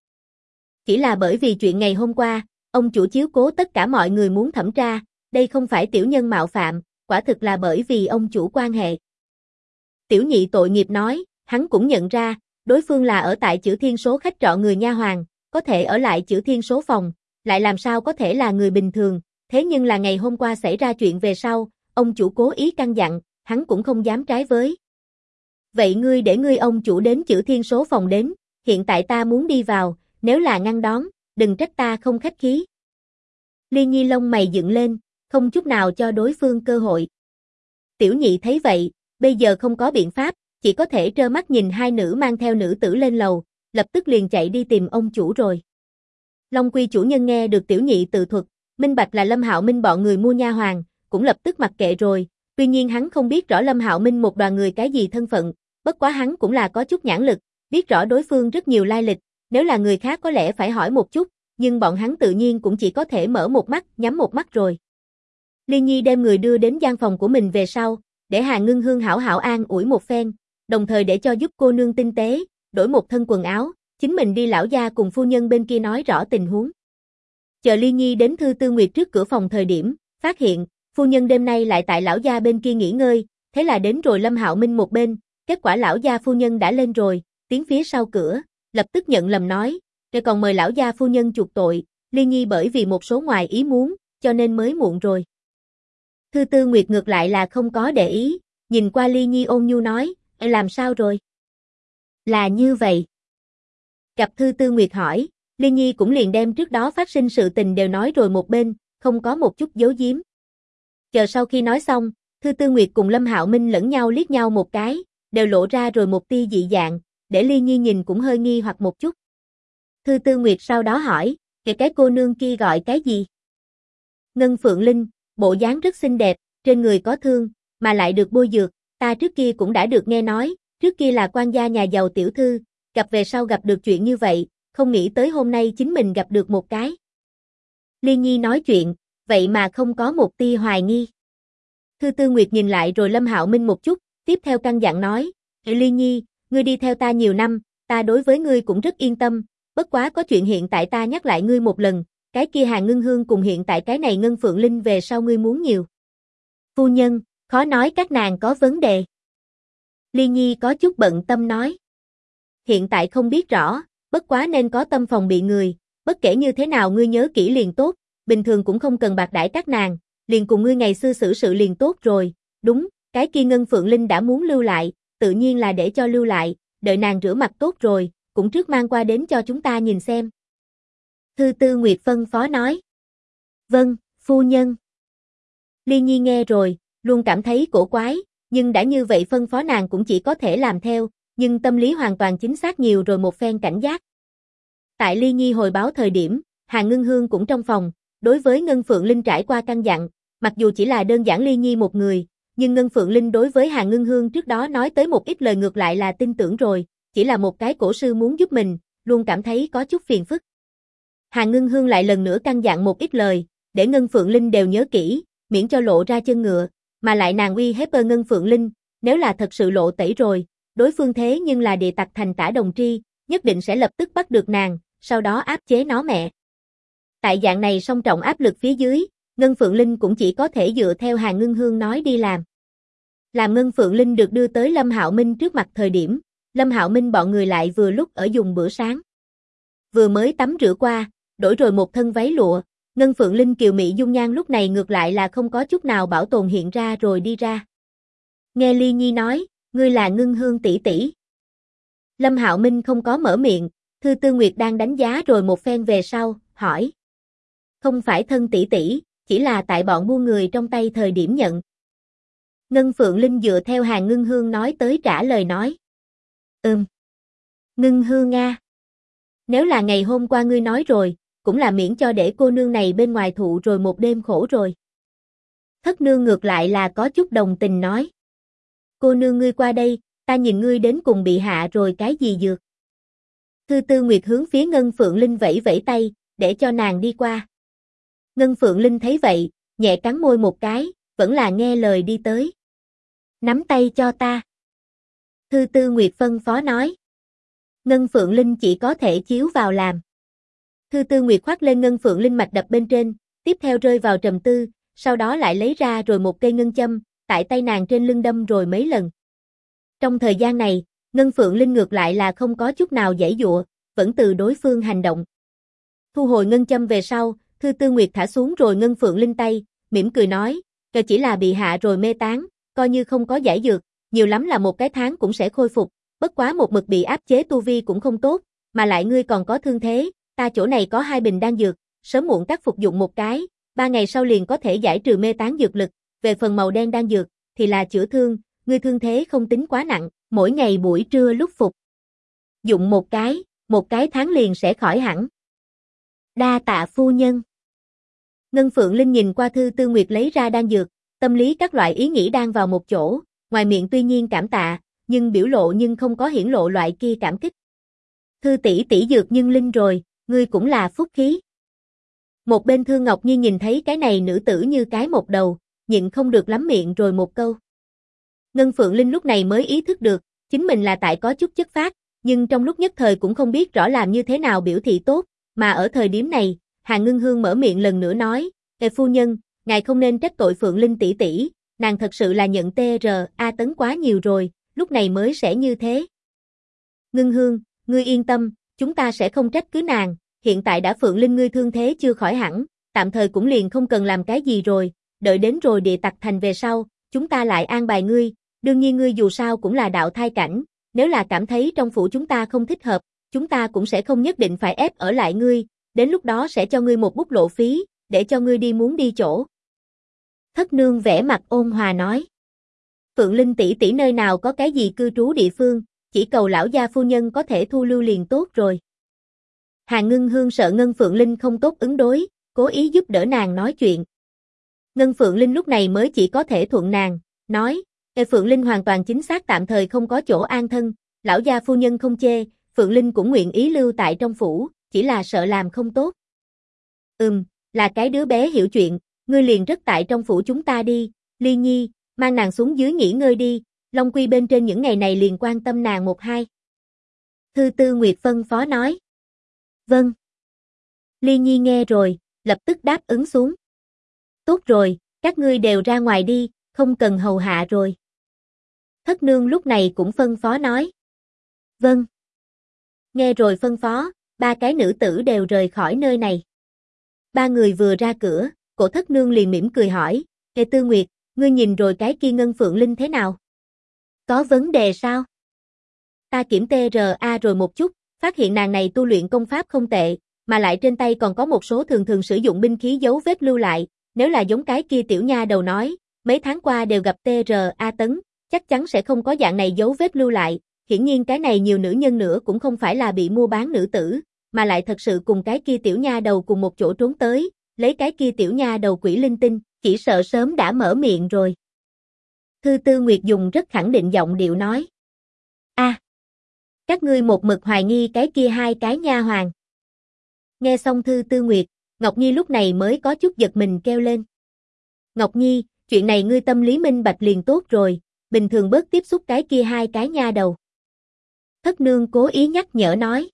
là bởi vì chuyện ngày hôm qua, ông chủ chiếu cố tất cả mọi người muốn thẩm tra, đây không phải tiểu nhân mạo phạm, quả thực là bởi vì ông chủ quan hệ. Tiểu nhị tội nghiệp nói, hắn cũng nhận ra, đối phương là ở tại Chữ Thiên số khách trọ người nha hoàn, có thể ở lại Chữ Thiên số phòng, lại làm sao có thể là người bình thường, thế nhưng là ngày hôm qua xảy ra chuyện về sau, ông chủ cố ý căn dặn, hắn cũng không dám trái với. Vậy ngươi để ngươi ông chủ đến Chữ Thiên số phòng đến, hiện tại ta muốn đi vào, nếu là ngăn đón, đừng trách ta không khách khí. Liên Nhi lông mày dựng lên, không chút nào cho đối phương cơ hội. Tiểu nhị thấy vậy, bây giờ không có biện pháp, chỉ có thể trơ mắt nhìn hai nữ mang theo nữ tử lên lầu, lập tức liền chạy đi tìm ông chủ rồi. Long Quy chủ nhân nghe được tiểu nhị tự thuật, minh bạch là Lâm Hạo Minh bọn người mua nha hoàn, cũng lập tức mặc kệ rồi, tuy nhiên hắn không biết rõ Lâm Hạo Minh một đoàn người cái gì thân phận, bất quá hắn cũng là có chút nhãn lực, biết rõ đối phương rất nhiều lai lịch, nếu là người khác có lẽ phải hỏi một chút, nhưng bọn hắn tự nhiên cũng chỉ có thể mở một mắt, nhắm một mắt rồi. Liên Nhi đem người đưa đến gian phòng của mình về sau, để Hàn Ngưng Hương hảo hảo an ủi một phen, đồng thời để cho giúp cô nương tinh tế, đổi một thân quần áo, chính mình đi lão gia cùng phu nhân bên kia nói rõ tình huống. Chờ Liên Nhi đến Thư Tư Nguyệt trước cửa phòng thời điểm, phát hiện, phu nhân đêm nay lại tại lão gia bên kia nghỉ ngơi, thế là đến rồi Lâm Hạo Minh một bên, kết quả lão gia phu nhân đã lên rồi, tiến phía sau cửa, lập tức nhận lầm nói, rồi còn mời lão gia phu nhân chuộc tội, Liên Nhi bởi vì một số ngoài ý muốn, cho nên mới muộn rồi. Thư Tư Nguyệt ngược lại là không có để ý, nhìn qua Liên Nhi ôn nhu nói, làm sao rồi? Là như vậy. Gặp Thư Tư Nguyệt hỏi, Liên Nhi cũng liền đem trước đó phát sinh sự tình đều nói rồi một bên, không có một chút giấu giếm. Chờ sau khi nói xong, Thư Tư Nguyệt cùng Lâm Hạo Minh lẫn nhau liếc nhau một cái, đều lộ ra rồi một tia dị dạng, để Liên Nhi nhìn cũng hơi nghi hoặc một chút. Thư Tư Nguyệt sau đó hỏi, Cái cô nương kia gọi cái gì? Ngân Phượng Linh, bộ dáng rất xinh đẹp, trên người có thương, mà lại được bôi dược, ta trước kia cũng đã được nghe nói, trước kia là quan gia nhà giàu tiểu thư, gặp về sau gặp được chuyện như vậy, không nghĩ tới hôm nay chính mình gặp được một cái. Liên Nhi nói chuyện, vậy mà không có một tia hoài nghi. Thư Tư Nguyệt nhìn lại rồi Lâm Hạo Minh một chút, tiếp theo căn dặn nói, Liên Nhi, ngươi đi theo ta nhiều năm, ta đối với ngươi cũng rất yên tâm, bất quá có chuyện hiện tại ta nhắc lại ngươi một lần, cái kia Hàn Ngưng Hương cùng hiện tại cái này Ngân Phượng Linh về sau ngươi muốn nhiều. Phu nhân, khó nói các nàng có vấn đề. Liên Nhi có chút bận tâm nói. Hiện tại không biết rõ, bất quá nên có tâm phòng bị người, bất kể như thế nào ngươi nhớ kỹ liền tốt, bình thường cũng không cần bạc đãi các nàng, liền cùng ngươi ngày xưa xử sự liền tốt rồi, đúng, cái kia Ngân Phượng Linh đã muốn lưu lại, tự nhiên là để cho lưu lại, đợi nàng rửa mặt tốt rồi, cũng trước mang qua đến cho chúng ta nhìn xem. Thư Tư Nguyệt phân phó nói. Vâng, phu nhân. Liên Nhi nghe rồi, luôn cảm thấy cổ quái, nhưng đã như vậy phân phó nàng cũng chỉ có thể làm theo, nhưng tâm lý hoàn toàn chính xác nhiều rồi một phen cảnh giác. Tại Liên Nhi hồi báo thời điểm, Hàn Ngưng Hương cũng trong phòng, đối với Ngân Phượng Linh trải qua căn dặn, mặc dù chỉ là đơn giản Liên Nhi một người, nhưng Ngân Phượng Linh đối với Hàn Ngưng Hương trước đó nói tới một ít lời ngược lại là tin tưởng rồi, chỉ là một cái cổ sư muốn giúp mình, luôn cảm thấy có chút phiền phức. Hàn Ngưng Hương lại lần nữa căn dặn một ít lời, để Ngân Phượng Linh đều nhớ kỹ, miễn cho lộ ra chân ngựa, mà lại nàng uy hiếp Ngân Phượng Linh, nếu là thật sự lộ tẩy rồi, đối phương thế nhưng là địa tặc thành tả đồng tri, nhất định sẽ lập tức bắt được nàng, sau đó áp chế nó mẹ. Tại dạng này song trọng áp lực phía dưới, Ngân Phượng Linh cũng chỉ có thể dựa theo Hàn Ngưng Hương nói đi làm. Làm Ngân Phượng Linh được đưa tới Lâm Hạo Minh trước mặt thời điểm, Lâm Hạo Minh bọn người lại vừa lúc ở dùng bữa sáng. Vừa mới tắm rửa qua, đổi rồi một thân váy lụa, Ngân Phượng Linh kiều mị dung nhan lúc này ngược lại là không có chút nào bảo tồn hiện ra rồi đi ra. Nghe Ly Nhi nói, ngươi là Ngưng Hương tỷ tỷ. Lâm Hạo Minh không có mở miệng, Thư Tư Nguyệt đang đánh giá rồi một phen về sau, hỏi. Không phải thân tỷ tỷ, chỉ là tại bọn buôn người trong tay thời điểm nhận. Ngân Phượng Linh dựa theo Hàn Ngưng Hương nói tới trả lời nói. Ngưng Hương Nga. Nếu là ngày hôm qua ngươi nói rồi, cũng là miễn cho để cô nương này bên ngoài thụ rồi một đêm khổ rồi. Thất nương ngược lại là có chút đồng tình nói. Cô nương ngươi qua đây, ta nhìn ngươi đến cùng bị hạ rồi cái gì dược. Thư Tư Nguyệt hướng phía Ngân Phượng Linh vẫy vẫy tay, để cho nàng đi qua. Ngân Phượng Linh thấy vậy, nhẹ cắn môi một cái, vẫn là nghe lời đi tới. Nắm tay cho ta. Thư Tư Nguyệt phân phó nói. Ngân Phượng Linh chỉ có thể chiếu vào làm. Thư Tư Nguyệt khoác lên Ngân Phượng Linh mạch đập bên trên, tiếp theo rơi vào trầm tư, sau đó lại lấy ra rồi một cây ngân châm, tại tay nàng trên lưng đâm rồi mấy lần. Trong thời gian này, Ngân Phượng Linh ngược lại là không có chút nào giãy giụa, vẫn từ đối phương hành động. Thu hồi ngân châm về sau, Thư Tư Nguyệt thả xuống rồi Ngân Phượng Linh tay, mỉm cười nói, "Kẻ chỉ là bị hạ rồi mê tán, coi như không có giải dược, nhiều lắm là một cái tháng cũng sẽ khôi phục, bất quá một mực bị áp chế tu vi cũng không tốt, mà lại ngươi còn có thương thế, ta chỗ này có 2 bình đan dược, sớm muộn các phục dụng một cái, 3 ngày sau liền có thể giải trừ mê tán dược lực, về phần màu đen đan dược thì là chữa thương, ngươi thương thế không tính quá nặng, mỗi ngày buổi trưa lúc phục dụng một cái tháng liền sẽ khỏi hẳn." Đa tạ phu nhân. Ngân Phượng Linh nhìn qua Thư Tư Nguyệt lấy ra đan dược, tâm lý các loại ý nghĩ đang vào một chỗ, ngoài miệng tuy nhiên cảm tạ, nhưng biểu lộ nhưng không có hiển lộ loại kia cảm kích. Thư tỷ tỷ dược nhưng linh rồi, ngươi cũng là phúc khí. Một bên Thư Ngọc Nhi nhìn thấy cái này nữ tử như cái một đầu, nhịn không được lắm miệng rồi một câu. Ngân Phượng Linh lúc này mới ý thức được, chính mình là tại có chút chất phác, nhưng trong lúc nhất thời cũng không biết rõ làm như thế nào biểu thị tốt, mà ở thời điểm này, Hàn Ngưng Hương mở miệng lần nữa nói, phu nhân, ngài không nên trách tội Phượng Linh tỷ tỷ, nàng thật sự là nhận TRA tấn quá nhiều rồi, lúc này mới sẽ như thế. Ngưng Hương, ngươi yên tâm, chúng ta sẽ không trách cứ nàng, hiện tại đã Phượng Linh ngươi thương thế chưa khỏi hẳn, tạm thời cũng liền không cần làm cái gì rồi, đợi đến rồi địa tặc thành về sau, chúng ta lại an bài ngươi, đương nhiên ngươi dù sao cũng là đạo thai cảnh, nếu là cảm thấy trong phủ chúng ta không thích hợp, chúng ta cũng sẽ không nhất định phải ép ở lại ngươi, đến lúc đó sẽ cho ngươi một bút lộ phí, để cho ngươi đi muốn đi chỗ. Thất nương vẻ mặt ôn hòa nói. Phượng Linh tỷ tỷ nơi nào có cái gì cư trú địa phương, chỉ cầu lão gia phu nhân có thể thu lưu liền tốt rồi. Hà Ngưng Hương sợ Ngân Phượng Linh không tốt ứng đối, cố ý giúp đỡ nàng nói chuyện. Ngân Phượng Linh lúc này mới chỉ có thể thuận nàng, nói, Phượng Linh hoàn toàn chính xác tạm thời không có chỗ an thân, lão gia phu nhân không chê, Phượng Linh cũng nguyện ý lưu tại trong phủ, chỉ là sợ làm không tốt. Là cái đứa bé hiểu chuyện, ngươi liền rất tại trong phủ chúng ta đi, Ly Nhi, mang nàng xuống dưới nghỉ ngơi đi, Long Quy bên trên những ngày này liền quan tâm nàng một hai. Thư Tư Nguyệt phân phó nói. Vâng. Ly Nhi nghe rồi, lập tức đáp ứng xuống. Tốt rồi, các ngươi đều ra ngoài đi, không cần hầu hạ rồi. Thất nương lúc này cũng phân phó nói. Vâng. Nghe rồi phân phó, ba cái nữ tử đều rời khỏi nơi này. Ba người vừa ra cửa, Cổ Thất nương liền mỉm cười hỏi, Tư Nguyệt, ngươi nhìn rồi cái kia Ngân Phượng Linh thế nào? Có vấn đề sao? Ta kiểm TRA rồi một chút, phát hiện nàng này tu luyện công pháp không tệ, mà lại trên tay còn có một số thường sử dụng binh khí dấu vết lưu lại, nếu là giống cái kia tiểu nha đầu nói, mấy tháng qua đều gặp TRA tấn, chắc chắn sẽ không có dạng này dấu vết lưu lại, hiển nhiên cái này nhiều nữ nhân nữa cũng không phải là bị mua bán nữ tử, mà lại thật sự cùng cái kia tiểu nha đầu cùng một chỗ trốn tới, lấy cái kia tiểu nha đầu quỷ linh tinh, chỉ sợ sớm đã mở miệng rồi. Thư Tư Nguyệt dùng rất khẳng định giọng điệu nói. Các ngươi một mực hoài nghi cái kia hai cái nha hoàn. Nghe xong Thư Tư Nguyệt, Ngọc Nhi lúc này mới có chút giật mình kêu lên. Ngọc Nhi, chuyện này ngươi tâm lý minh bạch liền tốt rồi, bình thường bớt tiếp xúc cái kia hai cái nha đầu. Thất nương cố ý nhắc nhở nói.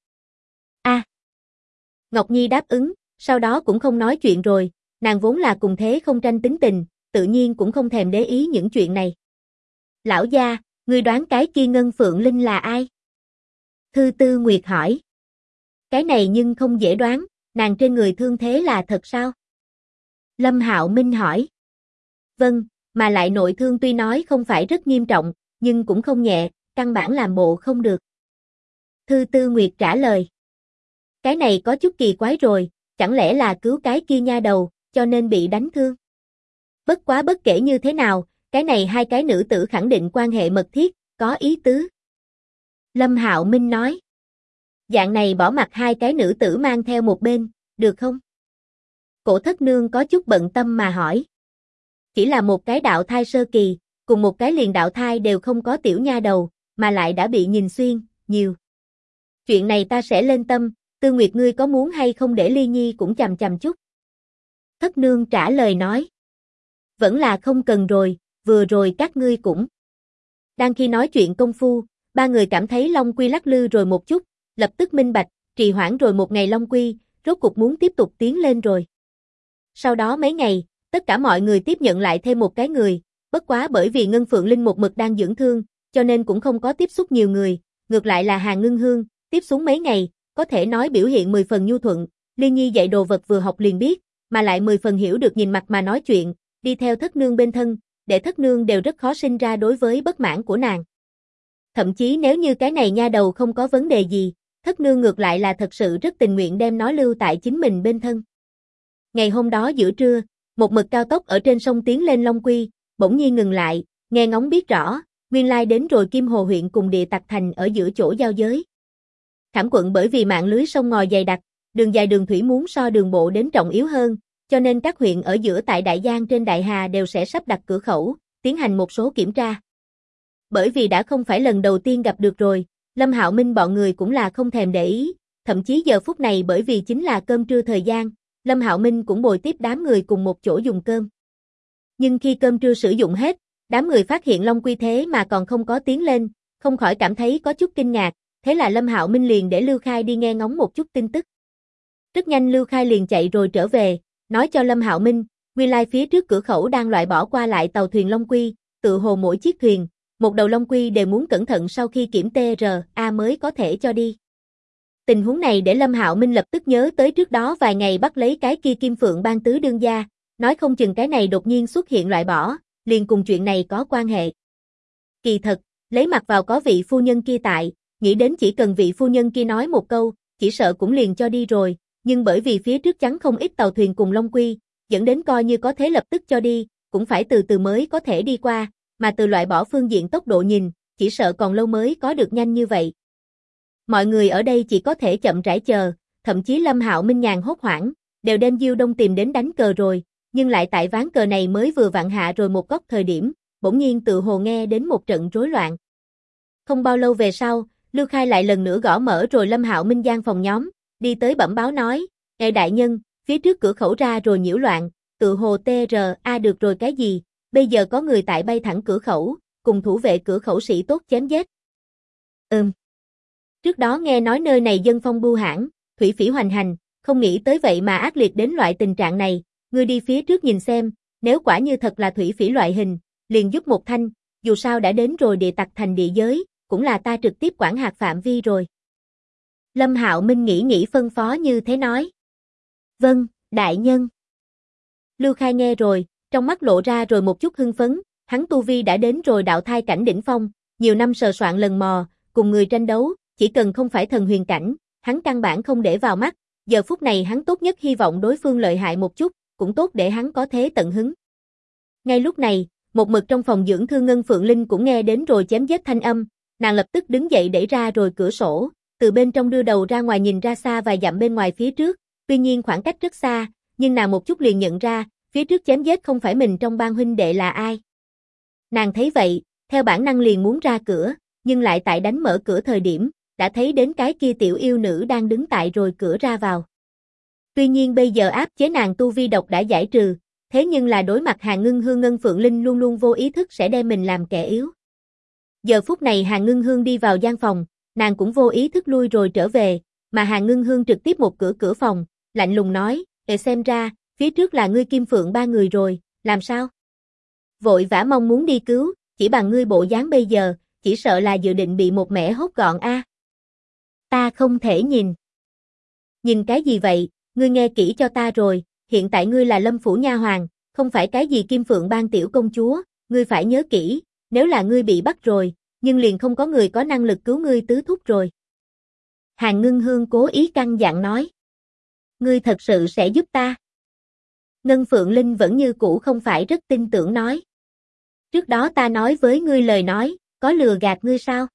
Ngọc Nhi đáp ứng, sau đó cũng không nói chuyện rồi, nàng vốn là cùng thế không tranh tính tình, tự nhiên cũng không thèm để ý những chuyện này. Lão gia, ngươi đoán cái kia Ngân Phượng Linh là ai? Thư Tư Nguyệt hỏi. Cái này nhưng không dễ đoán, nàng trên người thương thế là thật sao? Lâm Hạo Minh hỏi. Vâng, mà lại nội thương tuy nói không phải rất nghiêm trọng, nhưng cũng không nhẹ, căn bản làm bộ không được. Thư Tư Nguyệt trả lời. Cái này có chút kỳ quái rồi, chẳng lẽ là cứu cái kia nha đầu, cho nên bị đánh thương? Bất quá bất kể như thế nào, cái này hai cái nữ tử khẳng định quan hệ mật thiết, có ý tứ. Lâm Hạo Minh nói. Dạng này bỏ mặc hai cái nữ tử mang theo một bên, được không? Cổ Thất nương có chút bận tâm mà hỏi. Chỉ là một cái đạo thai sơ kỳ, cùng một cái liền đạo thai đều không có tiểu nha đầu, mà lại đã bị nhìn xuyên, nhiều. Chuyện này ta sẽ lên tâm, Tư Nguyệt ngươi có muốn hay không để Ly Nhi cũng chằm chằm chút? Thất nương trả lời nói. Vẫn là không cần rồi, vừa rồi các ngươi cũng. Đang khi nói chuyện công phu, ba người cảm thấy Long Quy lắc lư rồi một chút, lập tức minh bạch, trì hoãn rồi một ngày Long Quy, rốt cuộc muốn tiếp tục tiến lên rồi. Sau đó mấy ngày, tất cả mọi người tiếp nhận lại thêm một cái người, bất quá bởi vì Ngân Phượng Linh một mực đang dưỡng thương, cho nên cũng không có tiếp xúc nhiều người, ngược lại là Hà Ngưng Hương, tiếp xuống mấy ngày, có thể nói biểu hiện 10 phần nhu thuận, Liên Nhi dạy đồ vật vừa học liền biết, mà lại 10 phần hiểu được nhìn mặt mà nói chuyện, đi theo Thất nương bên thân, để Thất nương đều rất khó sinh ra đối với bất mãn của nàng. Thậm chí nếu như cái này nha đầu không có vấn đề gì, Thất nương ngược lại là thật sự rất tình nguyện đem nó lưu tại chính mình bên thân. Ngày hôm đó giữa trưa, một mực cao tốc ở trên sông tiến lên Long Quy, bỗng nhiên ngừng lại, nghe ngóng biết rõ, nguyên lai đến rồi Kim Hồ huyện cùng Địa Tặc thành ở giữa chỗ giao giới. Khảm quận bởi vì mạng lưới sông ngòi dày đặc, đường dài đường thủy muốn so đường bộ đến trọng yếu hơn, cho nên các huyện ở giữa tại Đại Giang trên Đại Hà đều sẽ sắp đặt cửa khẩu, tiến hành một số kiểm tra. Bởi vì đã không phải lần đầu tiên gặp được rồi, Lâm Hạo Minh bọn người cũng là không thèm để ý, thậm chí giờ phút này bởi vì chính là cơm trưa thời gian, Lâm Hạo Minh cũng bồi tiếp đám người cùng một chỗ dùng cơm. Nhưng khi cơm trưa sử dụng hết, đám người phát hiện Long Quy thế mà còn không có tiến lên, không khỏi cảm thấy có chút kinh ngạc, thế là Lâm Hạo Minh liền để Lưu Khai đi nghe ngóng một chút tin tức. Rất nhanh Lưu Khai liền chạy rồi trở về, nói cho Lâm Hạo Minh, nguyên lai phía trước cửa khẩu đang loại bỏ qua lại tàu thuyền Long Quy, tự hồ mỗi chiếc thuyền, một đầu Long Quy đều muốn cẩn thận sau khi kiểm TRA mới có thể cho đi. Tình huống này để Lâm Hạo Minh lập tức nhớ tới trước đó vài ngày bắt lấy cái kia Kim Phượng Ban tứ đương gia, nói không chừng cái này đột nhiên xuất hiện loại bỏ, liền cùng chuyện này có quan hệ. Kỳ thật, lấy mặt vào có vị phu nhân kia tại, nghĩ đến chỉ cần vị phu nhân kia nói một câu, chỉ sợ cũng liền cho đi rồi, nhưng bởi vì phía trước chắn không ít tàu thuyền cùng Long Quy, dẫn đến coi như có thế lập tức cho đi, cũng phải từ từ mới có thể đi qua, mà từ loại bỏ phương diện tốc độ nhìn, chỉ sợ còn lâu mới có được nhanh như vậy. Mọi người ở đây chỉ có thể chậm rãi chờ, thậm chí Lâm Hạo Minh nhàn hốt hoảng, đều đem Diêu Đông tìm đến đánh cờ rồi, nhưng lại tại ván cờ này mới vừa vặn hạ rồi một góc thời điểm, bỗng nhiên tự hồ nghe đến một trận rối loạn. Không bao lâu về sau, Lưu Khai lại lần nữa gõ mở rồi Lâm Hạo Minh gian phòng nhóm, đi tới bẩm báo nói, "Ê đại nhân, phía trước cửa khẩu ra rồi nhiễu loạn, tự hồ TRA được rồi cái gì, bây giờ có người tại bay thẳng cửa khẩu, cùng thủ vệ cửa khẩu sĩ tốt chém giết." Trước đó nghe nói nơi này dân phong bưu hãn, thủy phỉ hoành hành, không nghĩ tới vậy mà ác liệt đến loại tình trạng này, ngươi đi phía trước nhìn xem, nếu quả như thật là thủy phỉ loại hình, liền giúp một thanh, dù sao đã đến rồi địa tặc thành địa giới, cũng là ta trực tiếp quản hạt phạm vi rồi. Lâm Hạo Minh nghĩ phân phó như thế nói. Vâng, đại nhân. Lưu Khai nghe rồi, trong mắt lộ ra rồi một chút hưng phấn, hắn tu vi đã đến rồi đạo thai cảnh đỉnh phong, nhiều năm sờ soạn lần mò, cùng người tranh đấu, chỉ cần không phải thần huyền cảnh, hắn căn bản không để vào mắt, giờ phút này hắn tốt nhất hy vọng đối phương lợi hại một chút, cũng tốt để hắn có thế tận hứng. Ngay lúc này, một mực trong phòng dưỡng thương Ngân Phượng Linh cũng nghe đến rồi chém giết thanh âm, nàng lập tức đứng dậy đẩy ra rồi cửa sổ, từ bên trong đưa đầu ra ngoài nhìn ra xa vài dặm bên ngoài phía trước, tuy nhiên khoảng cách rất xa, nhưng nàng một chút liền nhận ra, phía trước chém giết không phải mình trong bang huynh đệ là ai. Nàng thấy vậy, theo bản năng liền muốn ra cửa, nhưng lại tại đánh mở cửa thời điểm, đã thấy đến cái kia tiểu yêu nữ đang đứng tại rồi cửa ra vào. Tuy nhiên bây giờ áp chế nàng tu vi độc đã giải trừ, thế nhưng là đối mặt Hàn Ngưng Hương Ngân Phượng Linh luôn luôn vô ý thức sẽ đem mình làm kẻ yếu. Giờ phút này Hàn Ngưng Hương đi vào gian phòng, nàng cũng vô ý thức lui rồi trở về, mà Hàn Ngưng Hương trực tiếp một cửa phòng, lạnh lùng nói, xem ra, phía trước là ngươi Kim Phượng ba người rồi, làm sao? Vội vã mong muốn đi cứu, chỉ bằng ngươi bộ dáng bây giờ, chỉ sợ là dự định bị một mẻ hốt gọn a. Ta không thể nhìn. Nhìn cái gì vậy, ngươi nghe kỹ cho ta rồi, hiện tại ngươi là Lâm phủ nha hoàn, không phải cái gì Kim Phượng bang tiểu công chúa, ngươi phải nhớ kỹ, nếu là ngươi bị bắt rồi, nhưng liền không có người có năng lực cứu ngươi tứ thúc rồi. Hàn Ngưng Hương cố ý căn dặn nói. Ngươi thật sự sẽ giúp ta. Ngân Phượng Linh vẫn như cũ không phải rất tin tưởng nói. Trước đó ta nói với ngươi lời nói, có lừa gạt ngươi sao?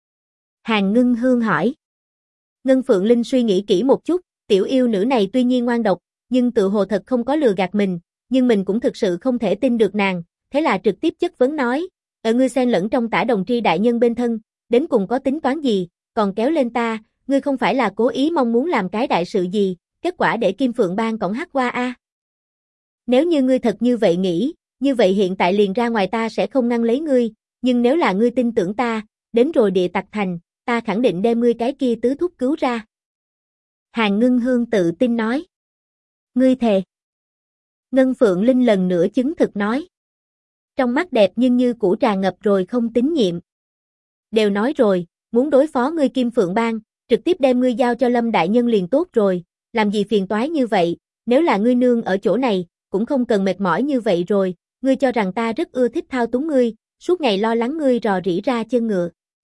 Hàn Ngưng Hương hỏi. Ngân Phượng Linh suy nghĩ kỹ một chút, tiểu yêu nữ này tuy nhiên ngoan độc, nhưng tự hồ thật không có lừa gạt mình, nhưng mình cũng thực sự không thể tin được nàng, thế là trực tiếp chất vấn nói, ngươi xen lẫn trong Tả Đồng Tri đại nhân bên thân, đến cùng có tính toán gì, còn kéo lên ta, ngươi không phải là cố ý mong muốn làm cái đại sự gì, kết quả để Kim Phượng bang cổng hắc qua a. Nếu như ngươi thật như vậy nghĩ, như vậy hiện tại liền ra ngoài ta sẽ không ngăn lấy ngươi, nhưng nếu là ngươi tin tưởng ta, đến rồi địa tặc thành, ta khẳng định đem ngươi cái kia tứ thúc cứu ra. Hàn Ngưng Hương tự tin nói. Ngươi thề. Ngân Phượng Linh lần nữa chứng thực nói. Trong mắt đẹp nhưng như củ trà ngập rồi không tín nhiệm. Đều nói rồi, muốn đối phó ngươi Kim Phượng bang, trực tiếp đem ngươi giao cho Lâm đại nhân liền tốt rồi, làm gì phiền toái như vậy, nếu là ngươi nương ở chỗ này, cũng không cần mệt mỏi như vậy rồi, ngươi cho rằng ta rất ưa thích thao túng ngươi, suốt ngày lo lắng ngươi rò rỉ ra chân ngựa.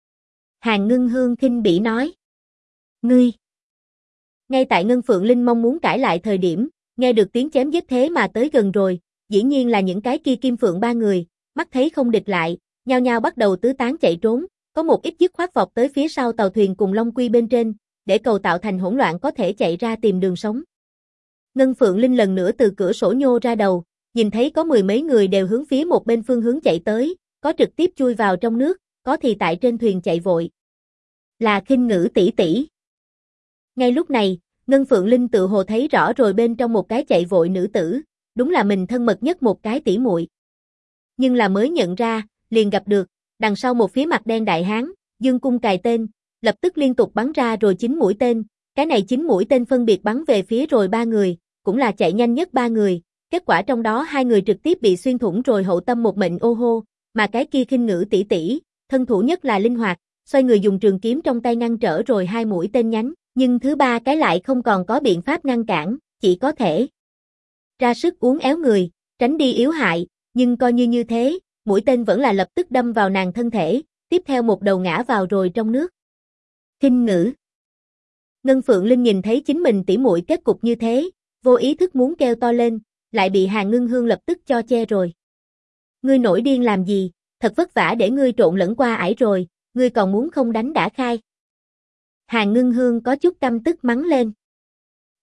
Hàn Ngưng Hương khinh bỉ nói. Ngươi. Ngay tại Ngân Phượng Linh mong muốn cãi lại thời điểm, nghe được tiếng chém giết thế mà tới gần rồi, dĩ nhiên là những cái kia Kim Phượng ba người, mắt thấy không địch lại, nhao nhao bắt đầu tứ tán chạy trốn, có một ít dứt khoát vọt tới phía sau tàu thuyền cùng Long Quy bên trên, để cầu tạo thành hỗn loạn có thể chạy ra tìm đường sống. Ngân Phượng Linh lần nữa từ cửa sổ nhô ra đầu, nhìn thấy có mười mấy người đều hướng phía một bên phương hướng chạy tới, có trực tiếp chui vào trong nước, có thì tại trên thuyền chạy vội. Là Khinh Ngữ tỷ tỷ. Ngay lúc này, Ngân Phượng Linh tự hồ thấy rõ rồi bên trong một cái chạy vội nữ tử, đúng là mình thân mật nhất một cái tỷ muội. Nhưng là mới nhận ra, liền gặp được, đằng sau một phía mặt đen đại hán, dương cung cài tên, lập tức liên tục bắn ra rồi 9 mũi tên, cái này 9 mũi tên phân biệt bắn về phía rồi 3 người, cũng là chạy nhanh nhất 3 người, kết quả trong đó 2 người trực tiếp bị xuyên thủng rồi hậu tâm một mệnh ô hô, mà cái kia Khinh Ngữ tỷ tỷ, thân thủ nhất là linh hoạt, xoay người dùng trường kiếm trong tay ngăn trở rồi 2 mũi tên nhánh, nhưng thứ 3 cái lại không còn có biện pháp ngăn cản, chỉ có thể ra sức uốn éo người, tránh đi yếu hại, nhưng coi như thế, mũi tên vẫn là lập tức đâm vào nàng thân thể, tiếp theo một đầu ngã vào rồi trong nước. Khinh Ngữ. Ngân Phượng Linh nhìn thấy chính mình tỉ muội kết cục như thế, vô ý thức muốn kêu to lên, lại bị Hàn Ngưng Hương lập tức cho che rồi. Ngươi nổi điên làm gì, thật vất vả để ngươi trộn lẫn qua ải rồi, ngươi còn muốn không đánh đã khai. Hàn Ngưng Hương có chút căm tức mắng lên.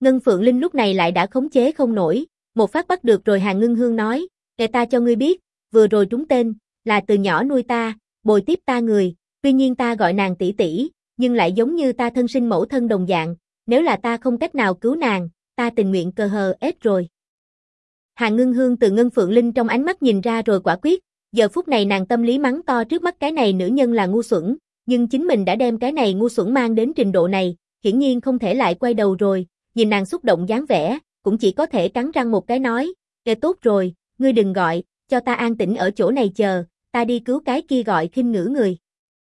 Ngân Phượng Linh lúc này lại đã khống chế không nổi, một phát bắt được rồi Hàn Ngưng Hương nói, để ta cho ngươi biết, vừa rồi trúng tên, là từ nhỏ nuôi ta, bồi tiếp ta người, tuy nhiên ta gọi nàng tỷ tỷ, nhưng lại giống như ta thân sinh mẫu thân đồng dạng, nếu là ta không cách nào cứu nàng, ta tình nguyện cờ hờ ết rồi. Hàn Ngưng Hương từ Ngân Phượng Linh trong ánh mắt nhìn ra rồi quả quyết, giờ phút này nàng tâm lý mắng to trước mắt cái này nữ nhân là ngu xuẩn, nhưng chính mình đã đem cái này ngu xuẩn mang đến trình độ này, hiển nhiên không thể lại quay đầu rồi, nhìn nàng xúc động dáng vẻ, cũng chỉ có thể cắn răng một cái nói, tốt rồi, ngươi đừng gọi, cho ta an tĩnh ở chỗ này chờ, ta đi cứu cái kia gọi khinh ngữ người.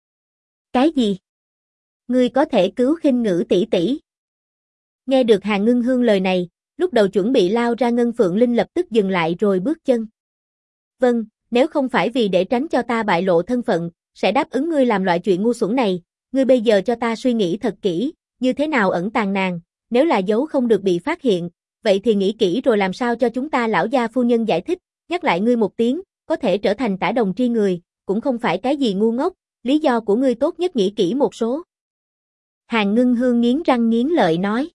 Cái gì? Ngươi có thể cứu khinh ngữ tỷ tỷ? Nghe được Hàn Ngưng Hương lời này, lúc đầu chuẩn bị lao ra Ngân Phượng Linh lập tức dừng lại rồi bước chân. Vâng, nếu không phải vì để tránh cho ta bại lộ thân phận, sẽ đáp ứng ngươi làm loại chuyện ngu xuẩn này, ngươi bây giờ cho ta suy nghĩ thật kỹ, như thế nào ẩn tàng nàng, nếu là giấu không được bị phát hiện, vậy thì nghĩ kỹ rồi làm sao cho chúng ta lão gia phu nhân giải thích, nhắc lại ngươi một tiếng, có thể trở thành tả đồng tri người, cũng không phải cái gì ngu ngốc, lý do của ngươi tốt nhất nghĩ kỹ một số. Hàn Ngưng Hương nghiến răng nghiến lợi nói.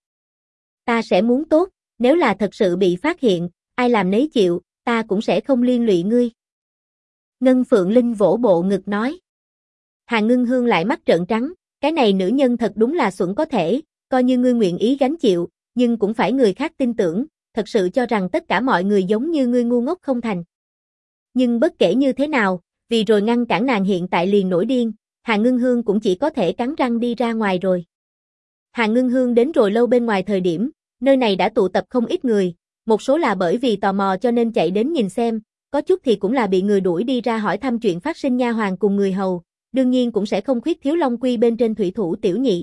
Ta sẽ muốn tốt, nếu là thật sự bị phát hiện, ai làm nấy chịu, ta cũng sẽ không liên lụy ngươi. Ngân Phượng Linh vỗ bộ ngực nói. Hàn Ngưng Hương lại mắt trợn trắng, cái này nữ nhân thật đúng là xuẩn có thể, coi như ngươi nguyện ý gánh chịu, nhưng cũng phải người khác tin tưởng, thật sự cho rằng tất cả mọi người giống như ngươi ngu ngốc không thành. Nhưng bất kể như thế nào, vì rồi ngăn cản nàng hiện tại liền nổi điên, Hàn Ngưng Hương cũng chỉ có thể cắn răng đi ra ngoài rồi. Hàn Ngưng Hương đến rồi lâu bên ngoài thời điểm, nơi này đã tụ tập không ít người, một số là bởi vì tò mò cho nên chạy đến nhìn xem, có chút thì cũng là bị người đuổi đi ra hỏi thăm chuyện phát sinh nha hoàn cùng người hầu, đương nhiên cũng sẽ không khuyết thiếu Long Quy bên trên thủy thủ Tiểu Nhị.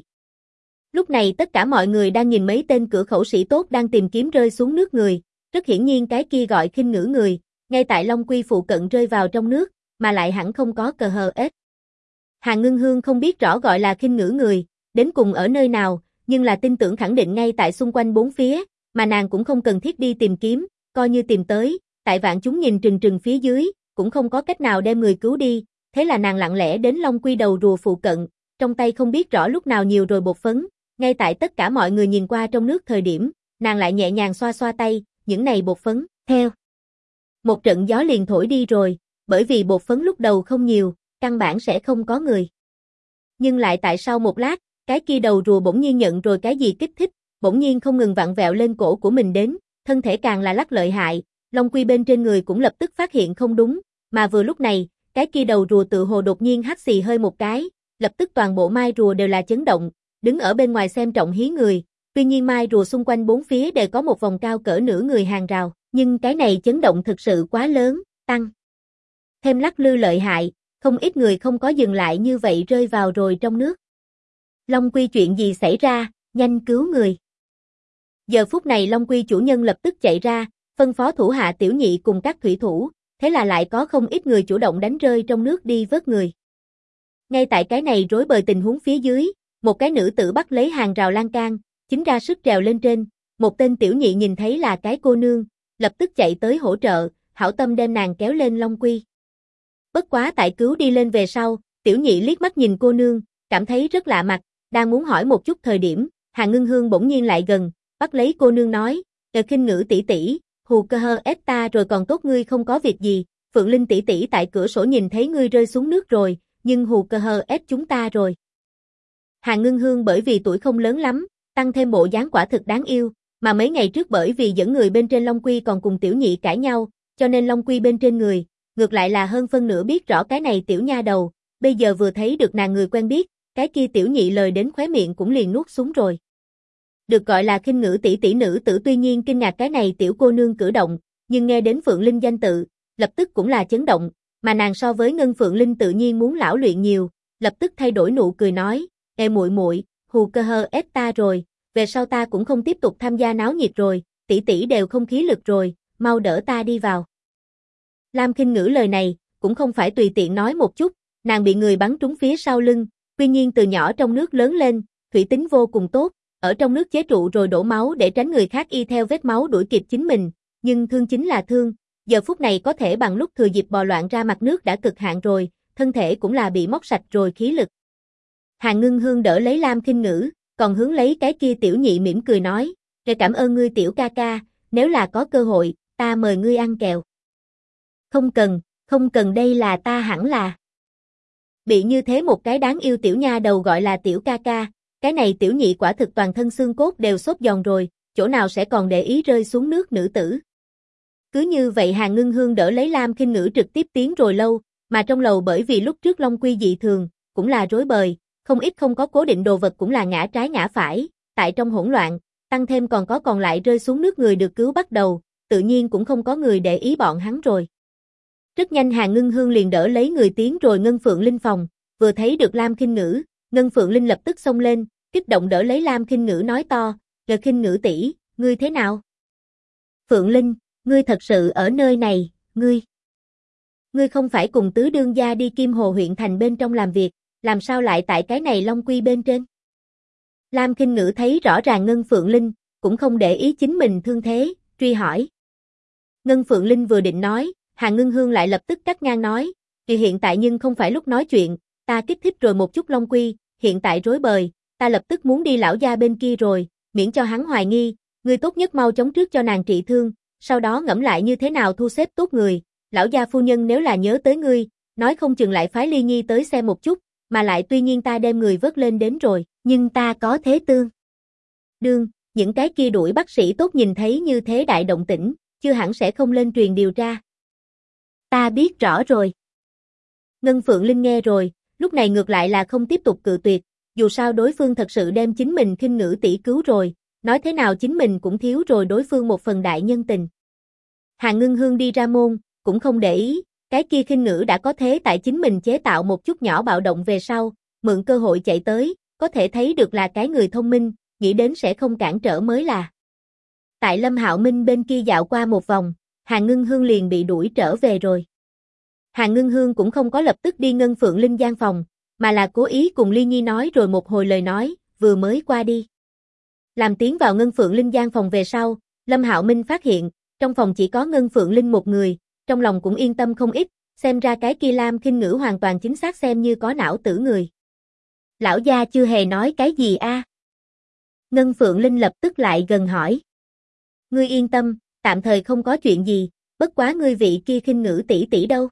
Lúc này tất cả mọi người đang nhìn mấy tên cửa khẩu sĩ tốt đang tìm kiếm rơi xuống nước người, rất hiển nhiên cái kia gọi khinh ngữ người, ngay tại Long Quy phụ cận rơi vào trong nước, mà lại hẳn không có cờ hờ ết. Hàn Ngưng Hương không biết rõ gọi là khinh ngữ người, đến cùng ở nơi nào, nhưng là tin tưởng khẳng định ngay tại xung quanh bốn phía, mà nàng cũng không cần thiết đi tìm kiếm, coi như tìm tới, tại vạn chúng nhìn trừng trừng phía dưới, cũng không có cách nào đem người cứu đi, thế là nàng lặng lẽ đến Long Quy đầu rùa phụ cận, trong tay không biết rõ lúc nào nhiều rồi bột phấn, ngay tại tất cả mọi người nhìn qua trong nước thời điểm, nàng lại nhẹ nhàng xoa xoa tay, những này bột phấn, theo. Một trận gió liền thổi đi rồi, bởi vì bột phấn lúc đầu không nhiều, căn bản sẽ không có người. Nhưng lại tại sau một lát, cái kia đầu rùa bỗng nhiên nhận rồi cái gì kích thích, bỗng nhiên không ngừng vặn vẹo lên cổ của mình đến, thân thể càng là lắc lợi hại, Long Quy bên trên người cũng lập tức phát hiện không đúng, mà vừa lúc này, cái kia đầu rùa tự hồ đột nhiên hắt xì hơi một cái, lập tức toàn bộ mai rùa đều là chấn động, đứng ở bên ngoài xem trọng hí người, tuy nhiên mai rùa xung quanh bốn phía đều có một vòng cao cỡ nửa người hàng rào, nhưng cái này chấn động thực sự quá lớn, tăng thêm lắc lư lợi hại, không ít người không có dừng lại như vậy rơi vào rồi trong nước. Long Quy chuyện gì xảy ra, nhanh cứu người. Giờ phút này Long Quy chủ nhân lập tức chạy ra, phân phó thủ hạ Tiểu Nhị cùng các thủy thủ, thế là lại có không ít người chủ động đánh rơi trong nước đi vớt người. Ngay tại cái này rối bời tình huống phía dưới, một cái nữ tử bắt lấy hàng rào lan can, chính ra sức trèo lên trên, một tên Tiểu Nhị nhìn thấy là cái cô nương, lập tức chạy tới hỗ trợ, hảo tâm đem nàng kéo lên Long Quy. Bất quá tại cứu đi lên về sau, Tiểu Nhị liếc mắt nhìn cô nương, cảm thấy rất lạ mặt, đang muốn hỏi một chút thời điểm, Hàn Ngưng Hương bỗng nhiên lại gần, bắt lấy cô nương nói, khinh ngữ tỷ tỷ, hù cơ hơ ép ta rồi còn tốt ngươi không có việc gì, Phượng Linh tỷ tỷ tại cửa sổ nhìn thấy ngươi rơi xuống nước rồi, nhưng hù cơ hơ ép chúng ta rồi. Hàn Ngưng Hương bởi vì tuổi không lớn lắm, tăng thêm bộ dáng quả thực đáng yêu, mà mấy ngày trước bởi vì dẫn người bên trên Long Quy còn cùng Tiểu Nhị cãi nhau, cho nên Long Quy bên trên người, ngược lại là hơn phân nửa biết rõ cái này tiểu nha đầu, bây giờ vừa thấy được nàng người quen biết, cái kia Tiểu Nhị lời đến khóe miệng cũng liền nuốt xuống rồi. Được gọi là khinh ngữ tỷ tỷ nữ tử tuy nhiên kinh ngạc cái này tiểu cô nương cử động, nhưng nghe đến Phượng Linh danh tự, lập tức cũng là chấn động, mà nàng so với Ngân Phượng Linh tự nhiên muốn lão luyện nhiều, lập tức thay đổi nụ cười nói, muội muội, hù cơ hơ ép ta rồi, về sau ta cũng không tiếp tục tham gia náo nhiệt rồi, tỷ tỷ đều không khí lực rồi, mau đỡ ta đi vào. Lam Khinh Ngữ lời này, cũng không phải tùy tiện nói một chút, nàng bị người bắn trúng phía sau lưng, tuy nhiên từ nhỏ trong nước lớn lên, thủy tính vô cùng tốt, ở trong nước chế trụ rồi đổ máu để tránh người khác y theo vết máu đuổi kịp chính mình, nhưng thương chính là thương, giờ phút này có thể bằng lúc thừa dịp bò loạn ra mặt nước đã cực hạn rồi, thân thể cũng là bị móc sạch rồi khí lực. Hàn Ngưng Hương đỡ lấy Lam Khinh Ngữ, còn hướng lấy cái kia Tiểu Nhị mỉm cười nói, Cảm ơn ngươi tiểu ca ca, nếu là có cơ hội, ta mời ngươi ăn kẹo. Không cần đây là ta hẳn là. Bị như thế một cái đáng yêu tiểu nha đầu gọi là tiểu ca ca, cái này tiểu nhị quả thực toàn thân xương cốt đều xốp giòn rồi, chỗ nào sẽ còn để ý rơi xuống nước nữ tử. Cứ như vậy Hàn Ngưng Hương đỡ lấy Lam Khinh Ngữ trực tiếp tiến rồi lâu, mà trong lầu bởi vì lúc trước Long Quy dị thường, cũng là rối bời, không ít không có cố định đồ vật cũng là ngã trái ngã phải, tại trong hỗn loạn, tăng thêm còn lại rơi xuống nước người được cứu bắt đầu, tự nhiên cũng không có người để ý bọn hắn rồi. Rất nhanh Hàn Ngưng Hương liền đỡ lấy người tiến rồi Ngân Phượng Linh phòng, vừa thấy được Lam Khinh Ngữ, Ngân Phượng Linh lập tức xông lên, kích động đỡ lấy Lam Khinh Ngữ nói to, Khinh Ngữ tỷ, ngươi thế nào? Phượng Linh, ngươi thật sự ở nơi này, ngươi không phải cùng tứ đương gia đi Kim Hồ huyện thành bên trong làm việc, làm sao lại tại cái này Long Quy bên trên? Lam Khinh Ngữ thấy rõ ràng Ngân Phượng Linh, cũng không để ý chính mình thương thế, truy hỏi. Ngân Phượng Linh vừa định nói, Hàn Ngưng Hương lại lập tức cắt ngang nói, thì hiện tại nhưng không phải lúc nói chuyện, ta kích thích rồi một chút Long Quy, hiện tại rối bời, ta lập tức muốn đi lão gia bên kia rồi, miễn cho hắn hoài nghi, ngươi tốt nhất mau chóng trước cho nàng trị thương, sau đó ngẫm lại như thế nào thu xếp tốt người, lão gia phu nhân nếu là nhớ tới ngươi, nói không chừng lại phái Ly Nhi tới xem một chút, mà lại tuy nhiên ta đem người vớt lên đến rồi, nhưng ta có thế tương. Đương, những cái kia đuổi bác sĩ tốt nhìn thấy như thế đại động tĩnh, chưa hẳn sẽ không lên truyền điều tra. Ta biết rõ rồi. Ngân Phượng Linh nghe rồi, lúc này ngược lại là không tiếp tục cự tuyệt, dù sao đối phương thật sự đem chính mình Khinh Ngữ tỷ cứu rồi, nói thế nào chính mình cũng thiếu rồi đối phương một phần đại nhân tình. Hàn Ngưng Hương đi ra môn, cũng không để ý, cái kia Khinh Ngữ đã có thế tại chính mình chế tạo một chút nhỏ bạo động về sau, mượn cơ hội chạy tới, có thể thấy được là cái người thông minh, nghĩ đến sẽ không cản trở mới là. Tại Lâm Hạo Minh bên kia dạo qua một vòng, Hàn Ngưng Hương liền bị đuổi trở về rồi. Hàn Ngưng Hương cũng không có lập tức đi Ngân Phượng Linh gian phòng, mà là cố ý cùng Ly Nhi nói rồi một hồi lời nói, vừa mới qua đi. Làm tiến vào Ngân Phượng Linh gian phòng về sau, Lâm Hạo Minh phát hiện, trong phòng chỉ có Ngân Phượng Linh một người, trong lòng cũng yên tâm không ít, xem ra cái kia Lam Khinh Ngữ hoàn toàn chính xác xem như có não tử người. Lão gia chưa hề nói cái gì a? Ngân Phượng Linh lập tức lại gần hỏi. Ngươi yên tâm, tạm thời không có chuyện gì, bất quá ngươi vị kia Khinh Ngữ tỷ tỷ đâu?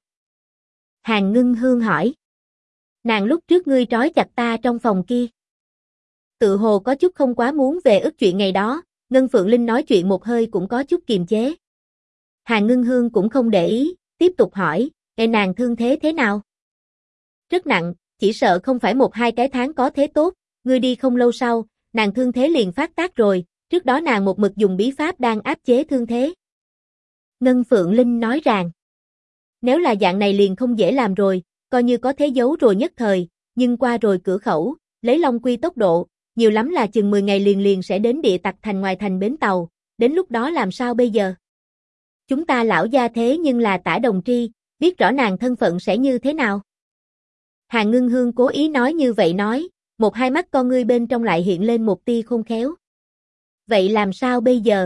Hàn Ngưng Hương hỏi. Nàng lúc trước ngươi trói chặt ta trong phòng kia. Tự hồ có chút không quá muốn về ức chuyện ngày đó, Ngân Phượng Linh nói chuyện một hơi cũng có chút kiềm chế. Hàn Ngưng Hương cũng không để ý, tiếp tục hỏi, nàng thương thế nào? Rất nặng, chỉ sợ không phải 1-2 cái tháng có thế tốt, ngươi đi không lâu sau, nàng thương thế liền phát tác rồi, trước đó nàng một mực dùng bí pháp đang áp chế thương thế. Ngân Phượng Linh nói rằng, nếu là dạng này liền không dễ làm rồi, coi như có thế giấu rồi nhất thời, nhưng qua rồi cửa khẩu, lấy Long Quy tốc độ, nhiều lắm là chừng 10 ngày liền sẽ đến Địa Tặc thành ngoài thành bến tàu, đến lúc đó làm sao bây giờ? Chúng ta lão gia thế nhưng là Tả Đồng Tri, biết rõ nàng thân phận sẽ như thế nào? Hàn Ngưng Hương cố ý nói như vậy nói, 1-2 mắt con ngươi bên trong lại hiện lên một tia khôn khéo. Vậy làm sao bây giờ,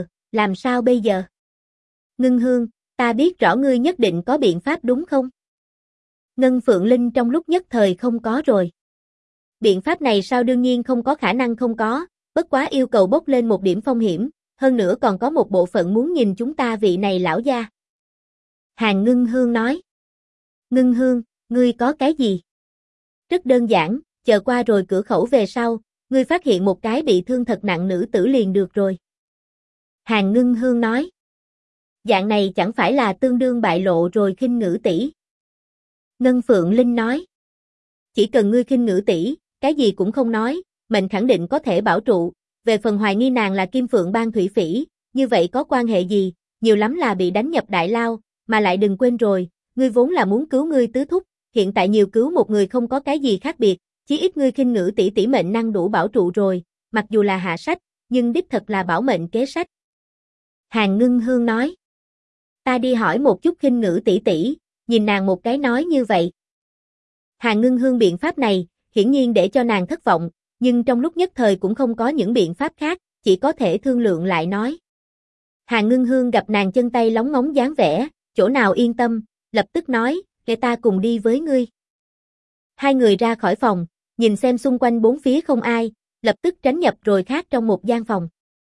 Ngưng Hương, ta biết rõ ngươi nhất định có biện pháp đúng không? Ngân Phượng Linh trong lúc nhất thời không có rồi. Biện pháp này sao đương nhiên không có khả năng không có, bất quá yêu cầu bốc lên một điểm phong hiểm, hơn nữa còn có một bộ phận muốn nhìn chúng ta vị này lão gia. Hàn Ngưng Hương nói. Ngưng Hương, ngươi có cái gì? Rất đơn giản, chờ qua rồi cửa khẩu về sau, ngươi phát hiện một cái bị thương thật nặng nữ tử liền được rồi. Hàn Ngưng Hương nói. Dạng này chẳng phải là tương đương bại lộ rồi Khinh Ngữ tỷ. Ngân Phượng Linh nói. Chỉ cần ngươi Khinh Ngữ tỷ, cái gì cũng không nói, mình khẳng định có thể bảo trụ, về phần hoài nghi nàng là Kim Phượng Bang thủy phỉ, như vậy có quan hệ gì, nhiều lắm là bị đánh nhập đại lao, mà lại đừng quên rồi, ngươi vốn là muốn cứu ngươi tứ thúc, hiện tại nhiều cứu một người không có cái gì khác biệt, chí ít ngươi Khinh Ngữ tỷ tỷ mệnh năng đủ bảo trụ rồi, mặc dù là hạ sách, nhưng đích thật là bảo mệnh kế sách. Hàn Ngưng Hương nói. Ta đi hỏi một chút Khinh Ngữ tỷ tỷ, nhìn nàng một cái nói như vậy. Hàn Ngưng Hương biện pháp này, hiển nhiên để cho nàng thất vọng, nhưng trong lúc nhất thời cũng không có những biện pháp khác, chỉ có thể thương lượng lại nói. Hàn Ngưng Hương gặp nàng chân tay lóng ngóng dáng vẻ, chỗ nào yên tâm, lập tức nói, để ta cùng đi với ngươi. Hai người ra khỏi phòng, nhìn xem xung quanh bốn phía không ai, lập tức tránh nhập rồi khác trong một gian phòng.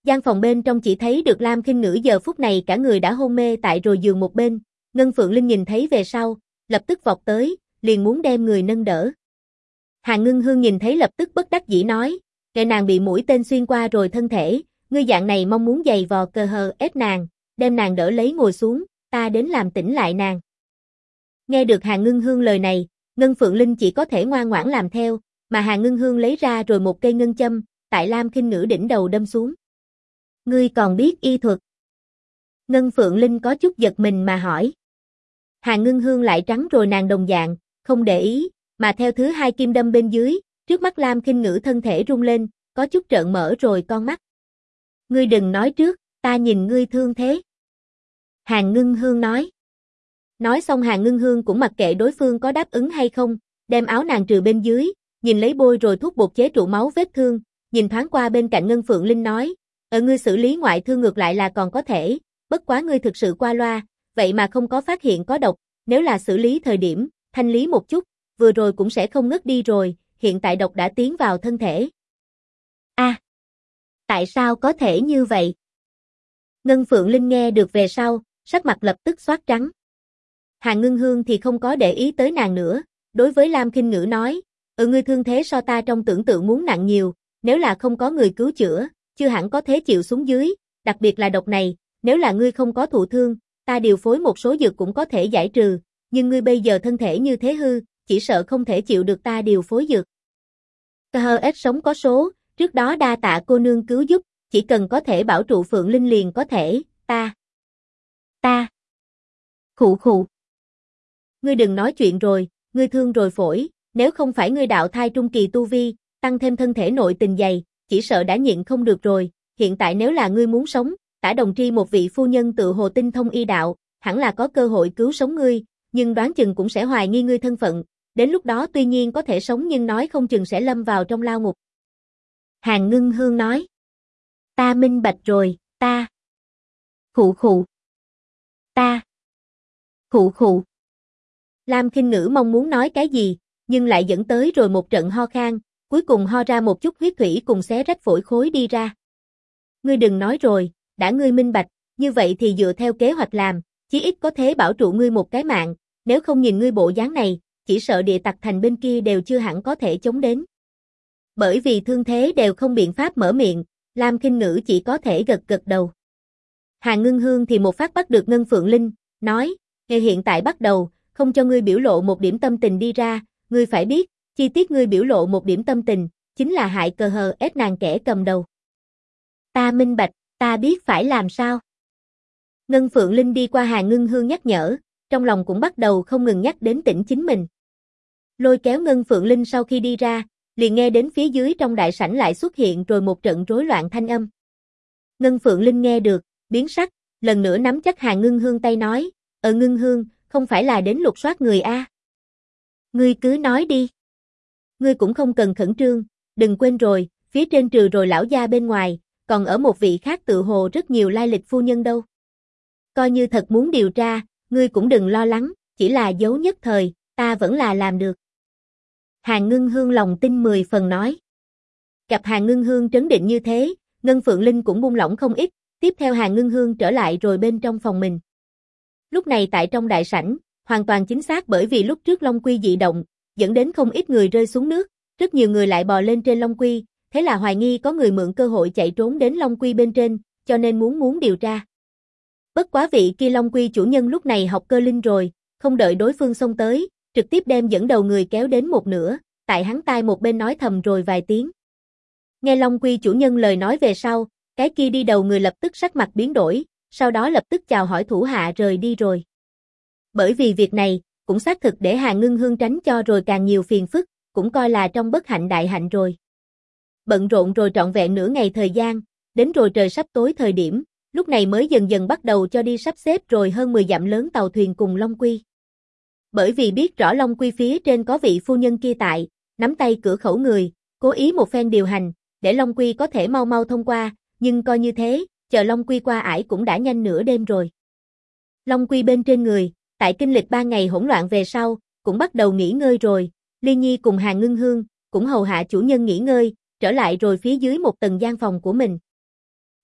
Gian phòng bên trong chỉ thấy được Lam Khinh Ngữ giờ phút này cả người đã hôn mê tại rồi giường một bên, Ngân Phượng Linh nhìn thấy về sau, lập tức vọt tới, liền muốn đem người nâng đỡ. Hàn Ngưng Hương nhìn thấy lập tức bất đắc dĩ nói, kệ nàng bị mũi tên xuyên qua rồi thân thể, ngươi dạng này mong muốn giày vò cơ hờ ép nàng, đem nàng đỡ lấy ngồi xuống, ta đến làm tỉnh lại nàng. Nghe được Hàn Ngưng Hương lời này, Ngân Phượng Linh chỉ có thể ngoan ngoãn làm theo, mà Hàn Ngưng Hương lấy ra rồi một cây ngân châm, tại Lam Khinh Ngữ đỉnh đầu đâm xuống. Ngươi còn biết y thuật? Ngân Phượng Linh có chút giật mình mà hỏi. Hàn Ngưng Hương lại trắng rồi nàng đồng dạng, không để ý, mà theo thứ hai kim đâm bên dưới, trước mắt Lam Khinh Ngữ thân thể rung lên, có chút trợn mở rồi con mắt. Ngươi đừng nói trước, ta nhìn ngươi thương thế. Hàn Ngưng Hương nói. Nói xong Hàn Ngưng Hương cũng mặc kệ đối phương có đáp ứng hay không, đem áo nàng trừ bên dưới, nhìn lấy bôi rồi thuốc bột chế trụ máu vết thương, nhìn thoáng qua bên cạnh Ngân Phượng Linh nói, ngươi xử lý ngoại thương ngược lại là còn có thể, bất quá ngươi thực sự qua loa, vậy mà không có phát hiện có độc, nếu là xử lý thời điểm, thanh lý một chút, vừa rồi cũng sẽ không ngất đi rồi, hiện tại độc đã tiến vào thân thể. Tại sao có thể như vậy? Ngân Phượng Linh nghe được về sau, sắc mặt lập tức xoát trắng. Hàn Ngưng Hương thì không có để ý tới nàng nữa, đối với Lam Khinh Ngữ nói, ngươi thương thế so ta trong tưởng tượng muốn nặng nhiều, nếu là không có người cứu chữa, chưa hẳn có thế chịu xuống dưới, đặc biệt là độc này, nếu là ngươi không có thụ thương, ta điều phối một số dược cũng có thể giải trừ, nhưng ngươi bây giờ thân thể như thế hư, chỉ sợ không thể chịu được ta điều phối dược. KHS sống có số, trước đó đa tạ cô nương cứu giúp, chỉ cần có thể bảo trụ Phượng Linh liền có thể, ta. Khụ. Ngươi đừng nói chuyện rồi, ngươi thương rồi phổi, nếu không phải ngươi đạo thai trung kỳ tu vi, tăng thêm thân thể nội tình dày, chỉ sợ đã nhịn không được rồi, hiện tại nếu là ngươi muốn sống, tả đồng tri một vị phu nhân tự hồ tinh thông y đạo, hẳn là có cơ hội cứu sống ngươi, nhưng đoán chừng cũng sẽ hoài nghi ngươi thân phận, đến lúc đó tuy nhiên có thể sống nhưng nói không chừng sẽ lâm vào trong lao ngục. Hàn Ngưng Hương nói, ta minh bạch rồi, ta. Khụ. Ta. Khụ. Lam Khinh Ngữ mong muốn nói cái gì, nhưng lại dẫn tới rồi một trận ho khan, cuối cùng ho ra một chút huyết thủy cùng xé rách phổi khối đi ra. Ngươi đừng nói rồi, đã ngươi minh bạch, như vậy thì dựa theo kế hoạch làm, chí ít có thể bảo trụ ngươi một cái mạng, nếu không nhìn ngươi bộ dáng này, chỉ sợ địa tặc thành bên kia đều chưa hẳn có thể chống đến. Bởi vì thương thế đều không biện pháp mở miệng, Lam Khinh Ngữ chỉ có thể gật đầu. Hàn Ngưng Hương thì một phát bắt được Ngân Phượng Linh, nói, hiện tại bắt đầu, không cho ngươi biểu lộ một điểm tâm tình đi ra, ngươi phải biết, chi tiết ngươi biểu lộ một điểm tâm tình, chính là hại cờ hờ ép nàng kẻ cầm đầu. Ta minh bạch, ta biết phải làm sao. Ngân Phượng Linh đi qua Hàn Ngưng Hương nhắc nhở, trong lòng cũng bắt đầu không ngừng nhắc đến tỉnh chính mình. Lôi kéo Ngân Phượng Linh sau khi đi ra, liền nghe đến phía dưới trong đại sảnh lại xuất hiện rồi một trận rối loạn thanh âm. Ngân Phượng Linh nghe được, biến sắc, lần nữa nắm chắc Hàn Ngưng Hương tay nói, Ngưng Hương, không phải là đến lục soát người a? Ngươi cứ nói đi. Ngươi cũng không cần khẩn trương, đừng quên rồi, phía trên trừ rồi lão gia bên ngoài, còn ở một vị khác tự hồ rất nhiều lai lịch phu nhân đâu. Coi như thật muốn điều tra, ngươi cũng đừng lo lắng, chỉ là dấu nhất thời, ta vẫn là làm được. Hàn Ngưng Hương lòng tin 10 phần nói. Gặp Hàn Ngưng Hương trấn định như thế, Ngân Phượng Linh cũng buông lỏng không ít, tiếp theo Hàn Ngưng Hương trở lại rồi bên trong phòng mình. Lúc này tại trong đại sảnh, hoàn toàn chính xác bởi vì lúc trước Long Quy dị động, dẫn đến không ít người rơi xuống nước, rất nhiều người lại bò lên trên Long Quy, thế là hoài nghi có người mượn cơ hội chạy trốn đến Long Quy bên trên, cho nên muốn điều tra. Bất quá vị kia Long Quy chủ nhân lúc này học cơ linh rồi, không đợi đối phương xông tới, trực tiếp đem dẫn đầu người kéo đến một nửa, tại hắn tai một bên nói thầm rồi vài tiếng. Nghe Long Quy chủ nhân lời nói về sau, cái kia đi đầu người lập tức sắc mặt biến đổi, sau đó lập tức chào hỏi thủ hạ rời đi rồi. Bởi vì việc này, cũng xác thực để Hàn Ngưng Hương tránh cho rồi càng nhiều phiền phức, cũng coi là trong bất hạnh đại hạnh rồi. Bận rộn rồi trọn vẹn nửa ngày thời gian, đến rồi trời sắp tối thời điểm, lúc này mới dần dần bắt đầu cho đi sắp xếp rồi hơn 10 dặm lớn tàu thuyền cùng Long Quy. Bởi vì biết rõ Long Quy phía trên có vị phu nhân kia tại, nắm tay cửa khẩu người, cố ý một phen điều hành, để Long Quy có thể mau mau thông qua, nhưng coi như thế, chờ Long Quy qua ải cũng đã nhanh nửa đêm rồi. Long Quy bên trên người, tại kinh lịch 3 ngày hỗn loạn về sau, cũng bắt đầu nghỉ ngơi rồi, Liên Nhi cùng Hàn Ngưng Hương, cũng hầu hạ chủ nhân nghỉ ngơi, trở lại rồi phía dưới một tầng gian phòng của mình.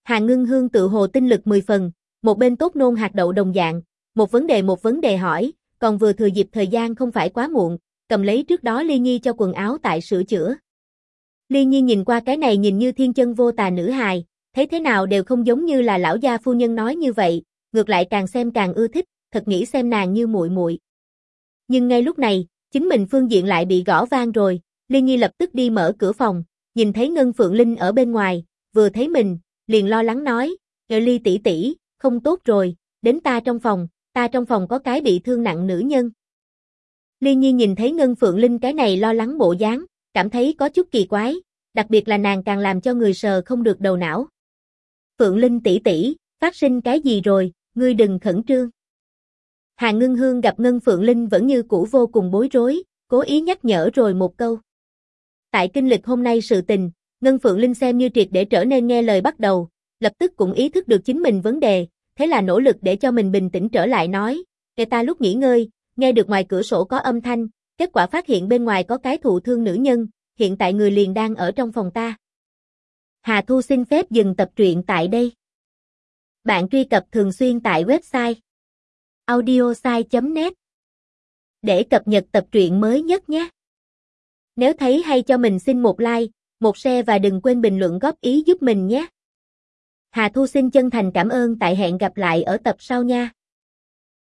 Hà Ngưng Hương tự hồ tinh lực 10 phần, một bên tốt nôn hạt đậu đồng dạng, một vấn đề hỏi, còn vừa thừa dịp thời gian không phải quá muộn, cầm lấy trước đó Ly Nhi cho quần áo tại sửa chữa. Ly Nhi nhìn qua cái này nhìn như thiên chân vô tà nữ hài, thấy thế nào đều không giống như là lão gia phu nhân nói như vậy, ngược lại càng xem càng ưa thích, thật nghĩ xem nàng như muội muội. Nhưng ngay lúc này, chính mình phương diện lại bị gõ vang rồi, Ly Nhi lập tức đi mở cửa phòng, nhìn thấy Ngân Phượng Linh ở bên ngoài, vừa thấy mình, liền lo lắng nói, Ly tỷ tỷ, không tốt rồi, đến ta trong phòng có cái bị thương nặng nữ nhân. Ly Nhi nhìn thấy Ngân Phượng Linh cái này lo lắng bộ dáng, cảm thấy có chút kỳ quái, đặc biệt là nàng càng làm cho người sờ không được đầu não. Phượng Linh tỷ tỷ, phát sinh cái gì rồi, ngươi đừng khẩn trương. Hà Ngưng Hương gặp Ngân Phượng Linh vẫn như cũ vô cùng bối rối, cố ý nhắc nhở rồi một câu. Tại kinh lịch hôm nay sự tình, Ngân Phượng Linh xem như triệt để trở nên nghe lời bắt đầu, lập tức cũng ý thức được chính mình vấn đề, thế là nỗ lực để cho mình bình tĩnh trở lại nói, ta lúc nghỉ ngơi, nghe được ngoài cửa sổ có âm thanh, kết quả phát hiện bên ngoài có cái thụ thương nữ nhân, hiện tại người liền đang ở trong phòng ta. Hà Thu xin phép dừng tập truyện tại đây. Bạn truy cập thường xuyên tại website audiosai.net để cập nhật tập truyện mới nhất nhé. Nếu thấy hay cho mình xin một like, một share và đừng quên bình luận góp ý giúp mình nhé. Hà Thu xin chân thành cảm ơn, tại hẹn gặp lại ở tập sau nha.